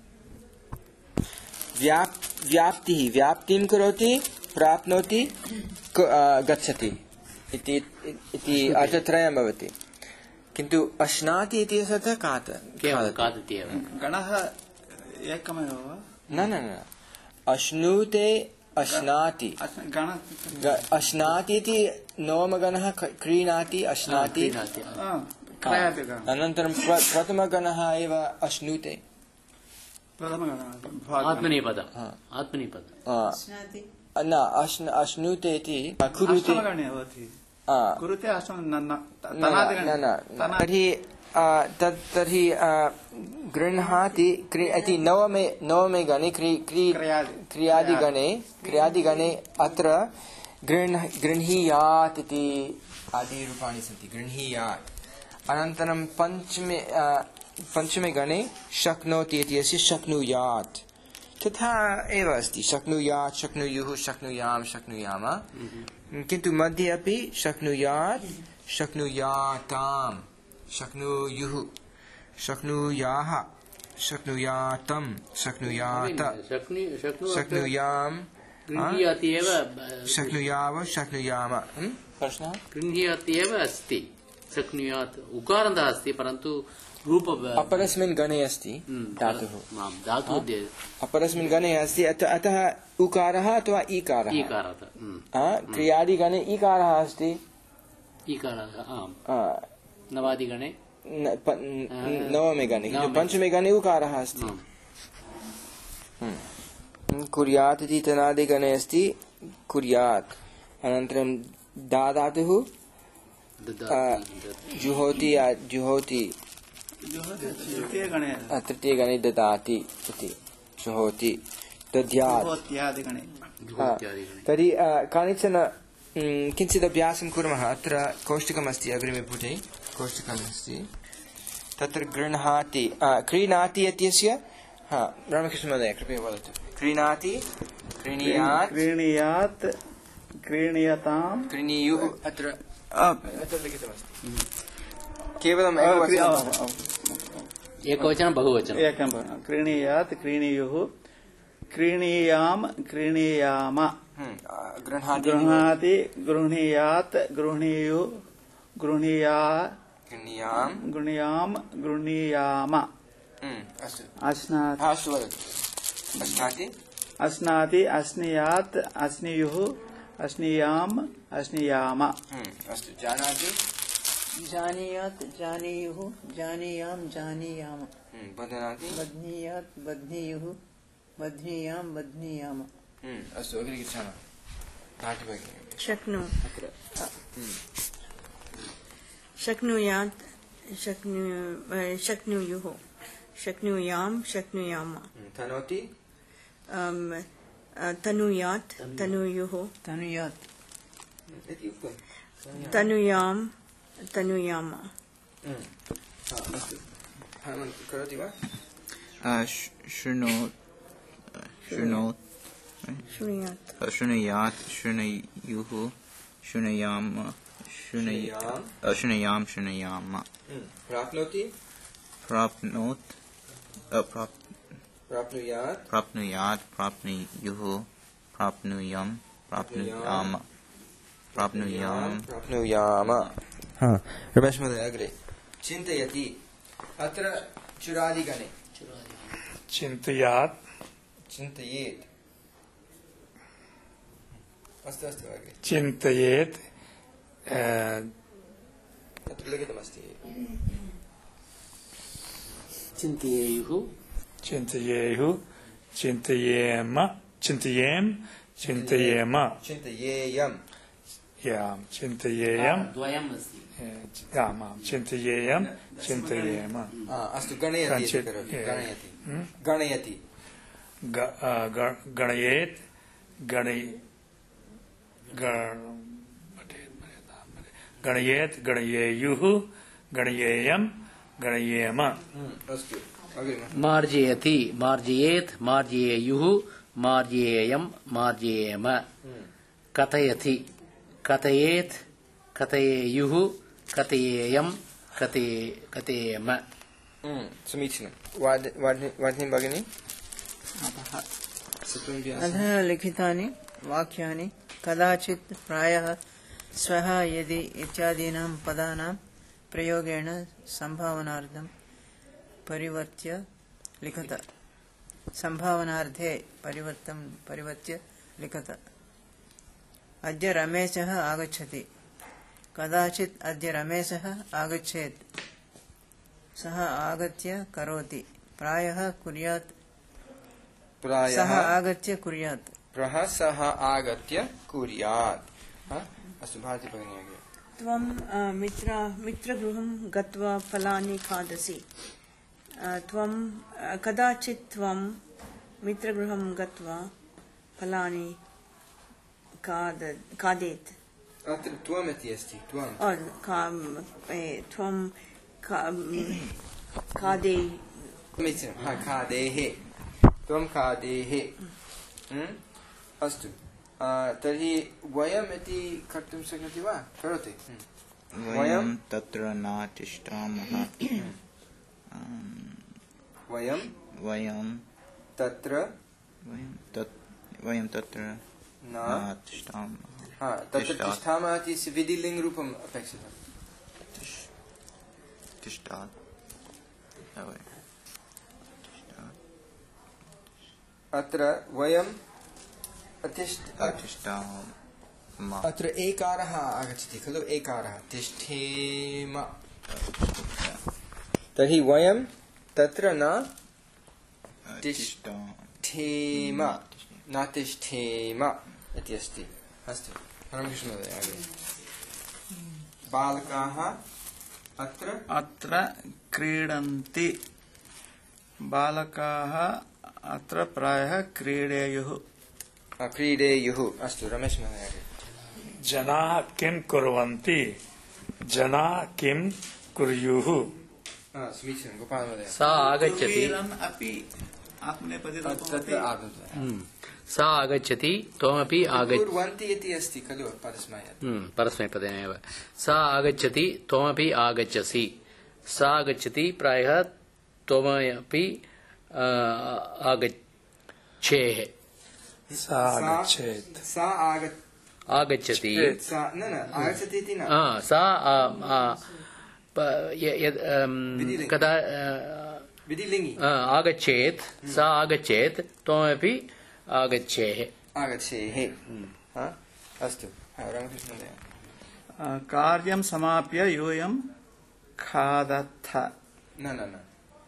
व्याप व्याप्तिः व्याप्तिं करोति प्राप्नोति क- आ, गच्छति इति इति अर्थत्रयं भवति किन्तु अश्नाति इति अर्थः खाद केवलं खादति एव गणः एकमेव वा न न न अश्नुते अश्नाति अस्- गण ग- अश्नाति इति नवमगणः क- क्रीणाति अश्नाति क्रीणाति आ, क्रयति गणः अनन्तरं प्र- प्रथमगणः एव अश्नुते प्रथमगणः आत्मनेपदम् आत्मनेपदम् आ, न अश्न अश्नुते इति कुरुते अष्टमगणे भवति आ, कुरुते अष्टम न न न तनादिगणे न न तर्हि आ, तत् तर्हि आ, गृह्णाति क्रि इति नवमे नवमे गणे क्रि क्रि क्रियादि क्रियादिगणे क्रियादिगणे अत्र गृह्ण गृह्णीयात् इति आदिरूपाणि सन्ति गृह्णीयात् अनन्तरं पञ्चमे आ, पञ्चमे गणे शक्नोति इति अस्ति शक्नुयात् तथा एव अस्ति शक्नुयात् शक्नुयुः शक्नुयां शक्नुयाम किन्तु मध्ये अपि शक्नुयात् शक्नुयातां शक्नुयुः शक्नुयाः शक्नुयातं शक्नुयात शक्नु शक्नु शक्नुयां गृह्णीयाति एव शक्नुयाव शक्नुयाम हं? प्रश्नः गृह्णीयाति एव अस्ति शक्नुयात् उकारन्तः अस्ति परन्तु रूप अपरस्मिन् गणे अस्ति धातुः धातुः अपरस्मिन् गणे अस्ति अतः उकारः अथवा ईकारः ईकारः क्रियादिगणे ईकारः अस्ति ईकारः आम् नवादिगणे नवमे गणे पञ्चमे गणे उकारः अस्ति कुर्यात् इति तनादिगणे अस्ति कुर्यात् अनन्तरं दा धातुः जुहोति जुहोति तृतीय गणे ददाति इति जुहोति दद्यात् तर्हि कानिचन किञ्चित् अभ्यासं कुर्मः अत्र कोष्टकमस्ति अग्रिमे पुटे कोष्टकमस्ति तत्र गृह्णाति क्रीणाति इत्यस्य हा रामकृष्णमहोदय कृपया वदतु क्रीणाति क्रीणीयात् क्रीणीयात् क्रीणीयतां क्रीणीयुः अत्र अत्र लिखितमस्ति केवलम् एकवचनं बहुवचनम् एकं क्रीणीयात् क्रीणीयुः क्रीणीयां क्रीणीयाम गृह्णाति गृह्णीयात् गृह्णीयुः गृह्णीया गृह्णीयां गृह्णीयां गृह्णीयाम अश्नाति अश्नाति अश्नाति अश्नीयात् अश्नीयुः अश्नीयाम् अश्नीयाम अस्तु जानाति जानीयात् जानीयुः जानीयां जानीयाम बध्नाति बध्नीयात् बध्नीयुः बध्नीयां बध्नीयाम अस्तु अग्रे गच्छामः शक्नु शक्नुयात् शक्नु शक्नुयुः शक्नुयां शक्नुयाम तनोति तनुयात् तनुयुः तनुयात् तनुयां तनुयाम करोति वा शृणोत् शृणोत् शृणुयात् शृणुयात् शृणुयुः शृणुयाम शृणुयां शृणुयाम प्राप्नोति प्राप्नोत् प्राप्नुयात् प्राप्नुयात् प्राप्नुयुः प्राप्नुयां प्राप्नुयाम प्राप्नुयां प्राप्नुयाम हाँ रमेश महोदय अग्रे चिन्तयति अत्र चुरादिगणे चिन्तयात् चिन्तयेत् अस्तु अस्तु अग्रे चिन्तयेत् अत्र लिखितमस्ति चिन्तयेयुः चिन्तयेयुः चिन्तयेम चिन्तयेम चिन्तयेम चिन्तयेयम् यां चिन्तयेयं द्वयम् अस्ति आम् आम् चिन्तयेयं चिन्तयेम अस्तु गणयति गणयति गणयति गणयेत् गणय गणयेत् गणयेयुः गणयेयं गणयेम अस्तु मार्जयति मार्जयेत् मार्जयेयुः मार्जयेयं मार्जयेम कथयति कथयेत् कथयेयुः कथयेयं कथयेम समीचीनं वाद्नी भगिनी अधः लिखितानि वाक्यानि कदाचित् प्रायः स्वः यदि इत्यादीनां पदानां प्रयोगेण संभावनार्थं परिवर्त्य लिखत संभावनार्थे परिवर्तं परिवर्त्य लिखत अद्य रमेशः आगच्छति कदाचित् अद्य रमेशः आगच्छेत् सः आगत्य करोति प्रायः कुर्यात् सः आगत्य कुर्यात् प्रः सः आगत्य कुर्यात् अस्तु भारती भगिनी अग्रे त्वं मित्र मित्रगृहं गत्वा फलानि खादसि त्वं कदाचित् त्वं मित्रगृहं गत्वा फलानि खाद खादेत् अत्र त्वम् इति अस्ति त्वं त्वं खादे समीचीनं हा खादेः त्वं खादेः अस्तु तर्हि वयम् इति कर्तुं शक्नोति वा करोति वयं तत्र न तिष्ठामः वयं वयं तत्र वयं तत्र न तिष्ठामः हा तत्र तिष्ठामः इति विधिलिङ्गरूपम् अपेक्षितम् तिष्ठात् अत्र वयम् अतिष्ठ अतिष्ठाम अत्र एकारः आगच्छति खलु एकारः तिष्ठेम तर्हि वयं तत्र न तिष्ठेम न तिष्ठेम इति अस्ति अस्तु रामकृष्णमहोदय अग्रे बालकाः अत्र अत्र क्रीडन्ति बालकाः अत्र प्रायः क्रीडेयुः क्रीडेयुः अस्तु रमेश महोदय जनाः किं कुर्वन्ति जनाः किं कुर्युः समीचीनं गोपाल महोदय सा आगच्छति अपि आत्मनेपदी तत्र आगतवान् सा आगच्छति त्वमपि आगच्छ कुर्वन्ति इति अस्ति खलु परस्मैपदे परस्मैपदेनैव सा आगच्छति त्वमपि आगच्छसि सा आगच्छति प्रायः त्वमपि आगच्छेः सा आगच्छेत् सा आगच्छति सा न न आगच्छति इति न सा कदा विधिलिङ्गि आगच्छेत् सा आगच्छेत् त्वमपि आगच्छेः आगच्छेः अस्तु रामकृष्णमहोदय कार्यं समाप्य यूयं खादथ न न न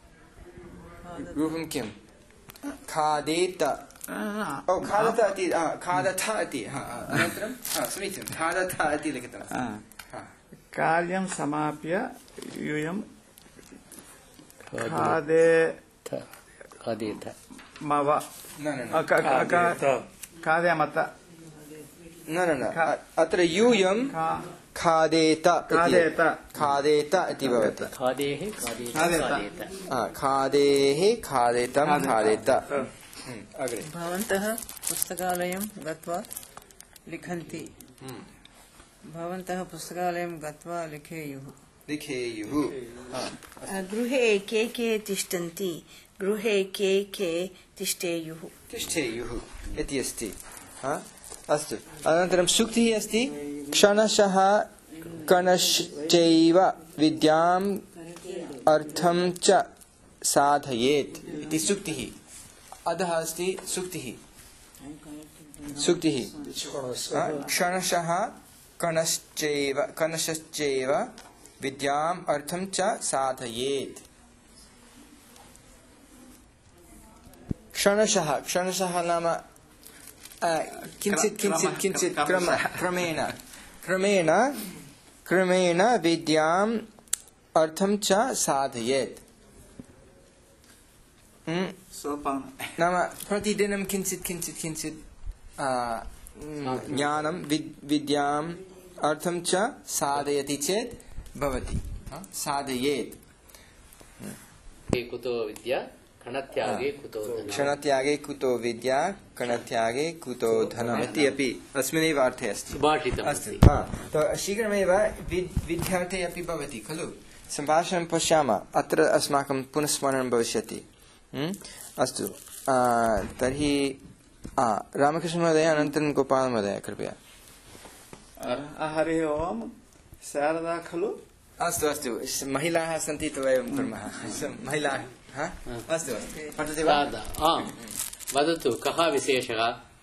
रूपं किं खादेत ओ खादत इति खादथ इति अनन्तरं समीचीनं खादथ इति लिखितमस्ति कार्यं समाप्य यूयं खादेथ खादेथ मव न न खादेमत न न न अत्र यूयं खादेत खादेत खादेत इति भवति खादेः खादेत खादेः खादेतं खादेत अग्रे भवन्तः पुस्तकालयं गत्वा लिखन्ति भवन्तः पुस्तकालयं गत्वा लिखेयुः लिखेयुः गृहे के के तिष्ठन्ति गृहे के के तिष्ठेयुः तिष्ठेयुः इति अस्ति अस्तु अनन्तरं सूक्तिः अस्ति क्षणशः कणश्चैव विद्याम् अर्थं च साधयेत् इति सूक्तिः अधः अस्ति सूक्तिः सूक्तिः क्षणशः कणश्चैव कणश्चैव विद्याम् अर्थं च साधयेत् क्षणशः क्षणशः नाम किञ्चित् किञ्चित् किञ्चित् क्रम क्रमेण क्रमेण क्रमेण विद्याम् अर्थं च साधयेत् नाम प्रतिदिनं किञ्चित् किञ्चित् किञ्चित् ज्ञानं विद्याम् अर्थं च साधयति चेत् भवति साधयेत् कुतो विद्या क्षणत्यागे कुतो धनम् क्षणत्यागे कुतो विद्या क्षणत्यागे कुतो धनम् इति अपि अस्मिन्नेव अर्थे अस्ति अस्तु शीघ्रमेव विद्यार्थे अपि भवति खलु सम्भाषणं पश्यामः अत्र अस्माकं पुनः स्मरणं भविष्यति अस्तु तर्हि रामकृष्णमहोदय अनन्तरं गोपालमहोदय कृपया हरिः ओम् शारदा खलु अस्तु अस्तु महिलाः सन्ति तु वयं कुर्मः महिलाः अस्तु अस्तु पठति वा वदतु कः विशेषः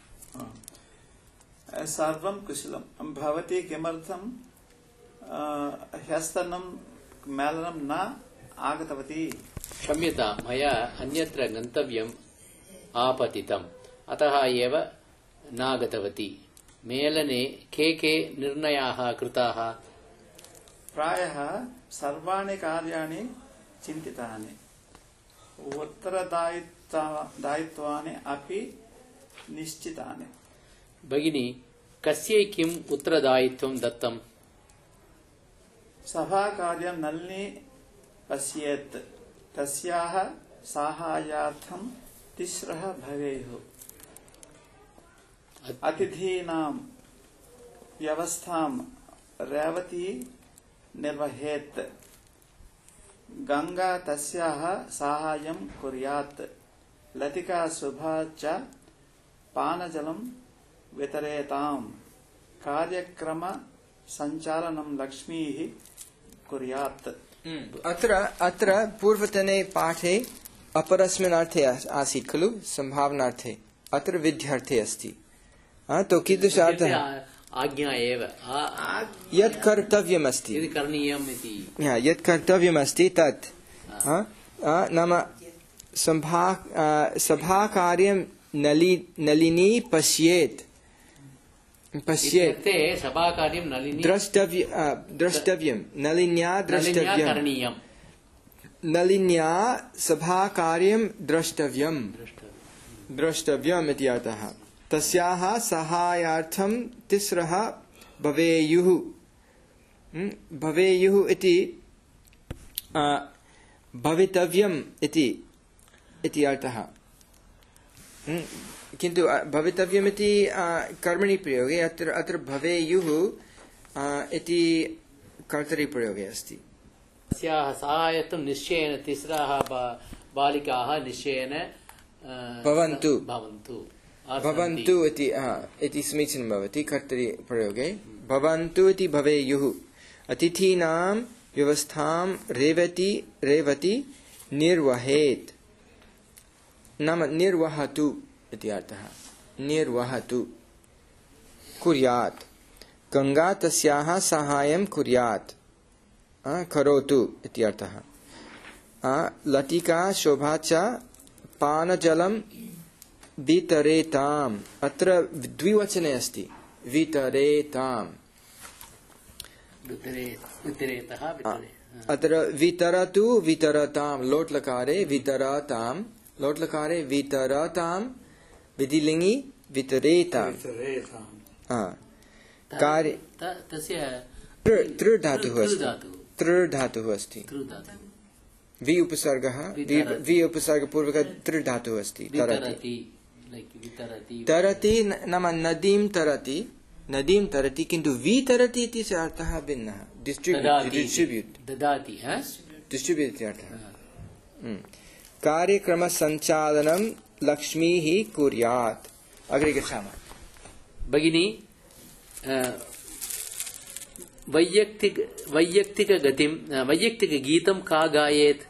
सर्वं कुशलं भवती किमर्थं ह्यस्तनं मेलनं न आगतवती क्षम्यता मया अन्यत्र गन्तव्यम् आपतितम् अतः एव नागतवती मेलने के के निर्णयाः कृताः प्रायः सर्वाणि कार्याणि चिन्तितानि उत्तरदायित्वानि अपि निश्चितानि भगिनी कस्यै किम् उत्तरदायित्वं दत्तम् सभाकार्यं नलिनी पश्येत् तस्याः साहाय्यार्थं तिस्रः भवेयुः अतिथीनां व्यवस्थां रेवती निर्वहेत् गंगा तस्याः साहाय्यं कुर्यात् लतिका शुभा च पानजलं वितरेताम् कार्यक्रम संचालनं लक्ष्मीः कुर्यात् अत्र अत्र पूर्वतने पाठे अपरस्मिन् अर्थे आसीत् खलु सम्भावनार्थे अत्र विद्यार्थे अस्ति तो कीदृशार्थः आज्ञा एव यत् कर्तव्यमस्ति यदि करणीयम् इति यत् कर्तव्यमस्ति तत् नाम सभा सभाकार्यं नली नलिनी पश्येत् पश्येत् सभाकार्यं नलिनी द्रष्टव्य द्रष्टव्यं नलिन्या द्रष्टव्यं करणीयम् नलिन्या सभाकार्यं द्रष्टव्यं द्रष्टव्यम् इति अर्थः तस्याः सहायार्थं तिस्रः भवेयुः भवेयुः इति भवितव्यम् इति इति अर्थः किन्तु भवितव्यमिति कर्मणि प्रयोगे अत्र अत्र भवेयुः इति कर्तरि प्रयोगे अस्ति तस्याः सहायत्वं निश्चयेन तिस्राः बालिकाः निश्चयेन भवन्तु भवन्तु भवन्तु इति इति समीचीनं भवति कर्तरि प्रयोगे भवन्तु इति भवेयुः अतिथीनां व्यवस्थां रेवति रेवति निर्वहेत् नाम निर्वहतु इति अर्थः निर्वहतु कुर्यात् गंगा तस्याः साहाय्यं कुर्यात् करोतु इति अर्थः लतिका शोभा च पानजलं वितरेताम् अत्र द्विवचने अस्ति वितरेताम् अत्र वितरतु वितरताम् लोट् लकारे वितरताम् लोट् लकारे वितरताम् विधिलिङ्गि वितरेताम् कार्य तृ धातुः अस्ति तृ धातुः अस्ति वि उपसर्गः वि उपसर्गपूर्वकः तृ धातुः अस्ति तरति तरति नाम नदीं तरति नदीं तरति किन्तु वि तरति इति अर्थः भिन्नः डिस्ट्रिब्यूट् ददाति डिस्ट्रिब्यूट् इति अर्थः कार्यक्रमसञ्चालनं लक्ष्मीः कुर्यात् अग्रे गच्छामः भगिनी वैयक्तिक वैयक्तिक गतिं वैयक्तिक गीतं का गायेत्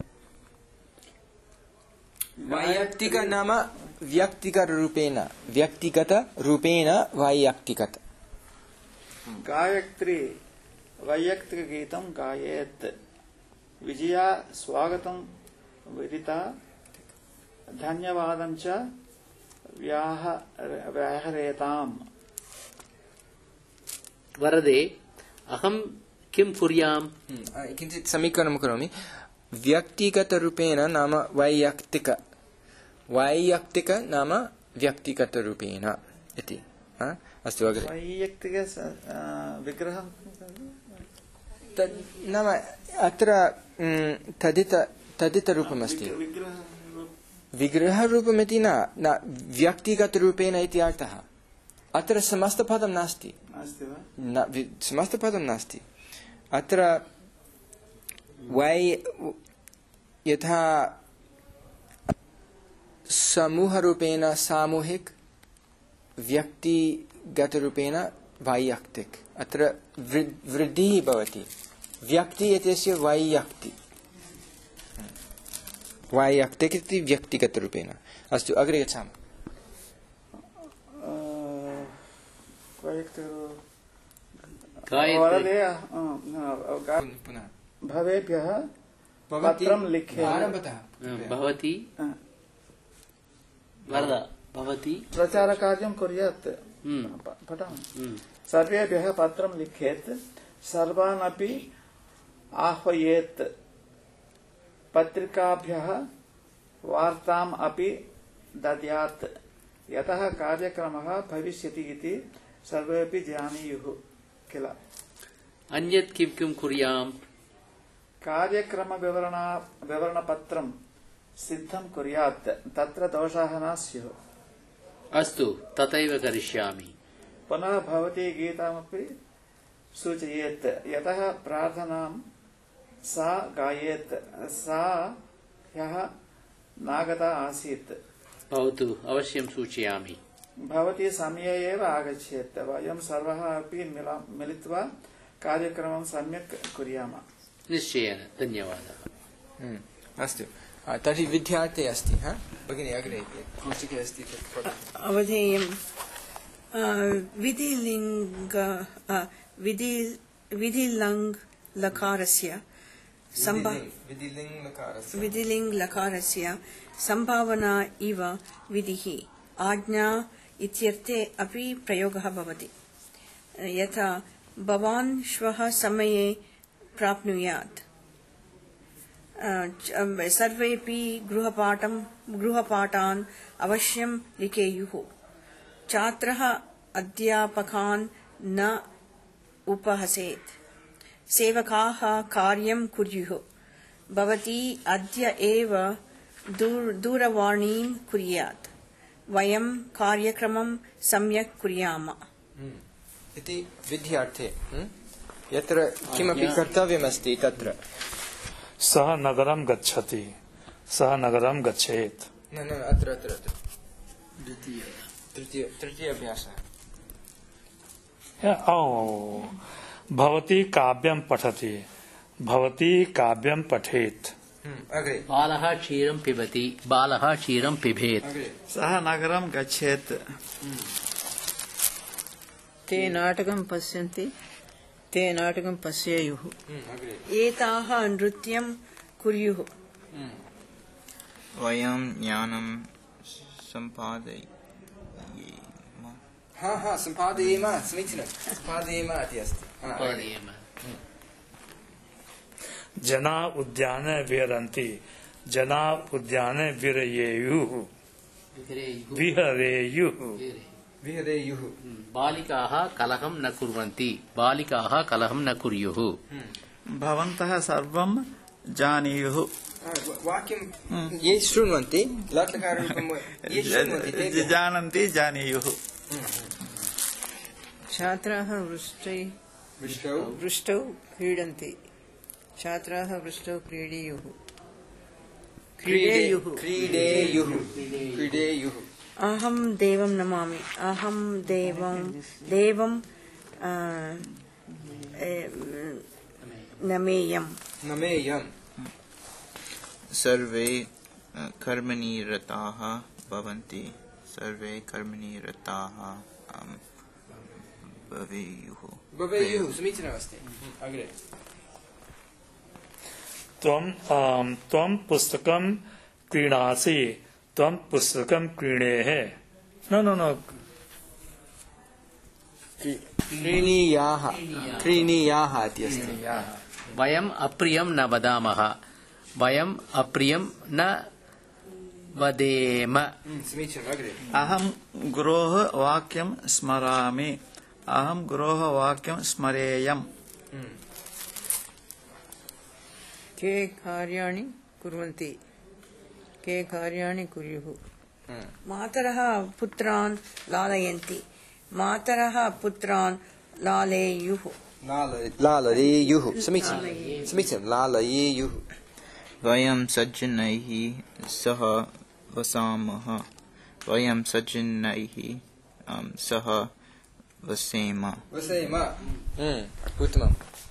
वैयक्तिक नाम व्यक्तिगत रूपेण व्यक्तिगत रूपेण वैयक्तिगत गायत्री वैयक्तिक गीतं गायेत् विजया स्वागतं विदिता धन्यवादं च व्याहरेताम् वरदे अहं किं कुर्याम् किञ्चित् समीकरणं करोमि व्यक्तिगतरूपेण नाम वैयक्तिक वैयक्तिक नाम व्यक्तिगतरूपेण इति अस्तु अग्रे वैयक्तिक विग्रहं तद् नाम अत्र तदित तदितरूपमस्ति विग्रहरूपमिति न न व्यक्तिगतरूपेण इति अर्थः अत्र समस्तपदं नास्ति न समस्तपदं नास्ति अत्र वै यथा समूहरूपेण सामूहिक व्यक्तिगतरूपेण वैयक्तिक अत्र वृद्धिः भवति व्यक्ति इत्यस्य वैयक्ति वैयक्तिक इति व्यक्तिगतरूपेण अस्तु अग्रे गच्छामः भवेभ्यः पत्रं लिखेत् भवती वरदा भवती प्रचारकार्यं कुर्यात् पठामि सर्वेभ्यः पत्रं लिखेत् सर्वान् अपि आह्वयेत् पत्रिकाभ्यः वार्ताम् अपि दद्यात् यतः कार्यक्रमः भविष्यति इति सर्वेपि जानीयुः किल अन्यत् किं किं कुर्याम् कार्यक्रमविवरणा विवरणपत्रं सिद्धं कुर्यात् तत्र दोषाः न स्युः अस्तु तथैव करिष्यामि पुनः भवती गीतामपि सूचयेत् यतः प्रार्थनां सा गायेत् सा ह्यः नागता आसीत् भवतु अवश्यं सूचयामि भवती समये एव आगच्छेत् वयं सर्वः अपि मिलित्वा कार्यक्रमं सम्यक् कुर्यामः निश्चयेन धन्यवादः अस्तु तर्हि विद्यार्थे अस्ति हा भगिनी अग्रे पुस्तके अस्ति अवधेयं विधिलिङ्ग विधि विधिलङ् लकारस्य विधिलिङ् लकारस्य सम्भावना इव विधिः आज्ञा इत्यर्थे अपि प्रयोगः भवति यथा भवान् श्वः समये प्राप्नुयात् सर्वेपि गृहपाठं गृहपाठान् अवश्यं लिखेयुः छात्रः अध्यापकान् न उपहसेत् सेवकाः कार्यं कुर्युः भवती अद्य एव दूर दूरवाणीं कुर्यात् वयं कार्यक्रमं सम्यक् कुर्याम इति विद्यार्थे यत्र किमपि कर्तव्यमस्ति तत्र सः नगरं गच्छति सः नगरं गच्छेत् न न अत्र अत्र अत्र द्वितीय तृतीय तृतीय अभ्यासः ओ भवती काव्यं पठति भवती काव्यं पठेत् अग्रे बालः क्षीरं पिबति बालः क्षीरं पिबेत् सः नगरं गच्छेत् ते नाटकं पश्यन्ति ते नाटकं पश्येयुः एताः नृत्यं कुर्युः वयं ज्ञानं सम्पादयामः हा हा सम्पादयेम समीचीनं सम्पादयेम इति अस्ति जना उद्याने विहरन्ति जना उद्याने विहरेयुः विहरेयुः विहरेयुः बालिकाः कलहं न कुर्वन्ति बालिकाः कलहं न कुर्युः भवन्तः सर्वं जानीयुः वाक्यं ये शृण्वन्ति लट्लकाररूपं ये शृण्वन्ति ते जानन्ति जानीयुः छात्राः वृष्टै वृष्टौ वृष्टौ क्रीडन्ति छात्राः वृष्टौ क्रीडेयुः क्रीडेयुः क्रीडेयुः क्रीडेयुः अहं देवं नमामि अहं देवं देवं नमेयं नमेयम् सर्वे कर्मणि रताः भवन्ति सर्वे कर्मणि रताः भवेयुः भवेयुः समीचीनमस्ति अग्रे त्वं त्वं पुस्तकं क्रीणासि त्वं पुस्तकं क्रीणेः न न न क्रीणीयाः क्रीणीयाः इति अस्ति वयम् अप्रियं न वदामः वयम् अप्रियं न वदेम समीचीनम् अग्रे अहं गुरोः वाक्यं स्मरामि अहं गुरोः वाक्यं स्मरेयम् के कार्याणि कुर्वन्ति के कार्याणि कुर्युः मातरः पुत्रान् लालयन्ति मातरः पुत्रान् लालयेयुः लालयेयुः समीचीनं समीचीनं लालयेयुः वयं सज्जनैः सह वसामः वयं सज्जनैः सह वसेम वसेम उत्तमम्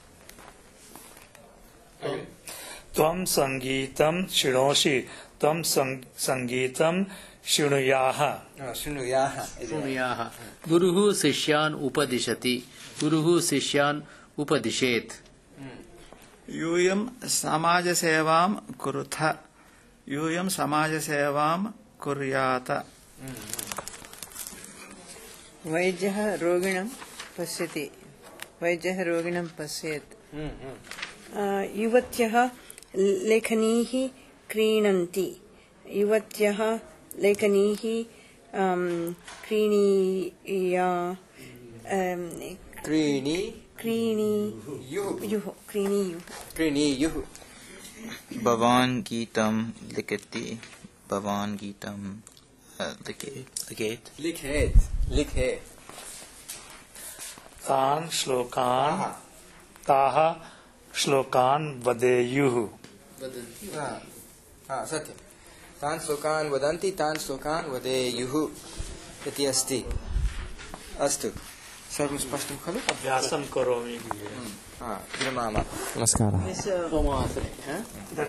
त्वं सङ्गीतं शृणोषि त्वं सङ्गीतं शृणुयाः शृणुयाः शृणुयाः गुरुः शिष्यान् उपदिशति गुरुः शिष्यान् उपदिशेत् यूयं समाजसेवां कुरुथ यूयं समाजसेवां कुर्यात् वैद्यः रोगिणं पश्यति वैद्यः रोगिणं पश्येत् युवत्यः लेखनीः क्रीणन्ति युवत्यः लेखनीः क्रीणीया क्रीणी क्रीणीयुः क्रीणीयुः क्रीणीयुः भवान् गीतं लिखति भवान् गीतं लिखेत् लिखेत् लिखेत् तान् श्लोकान् ताः श्लोकान् वदेयुः सत्यं तान् श्लोकान् वदन्ति तान् श्लोकान् वदेयुः इति अस्ति अस्तु सर्वं स्पष्टं खलु? अभ्यासं करोमि। विरमामः। नमस्कारः। सोमवासरे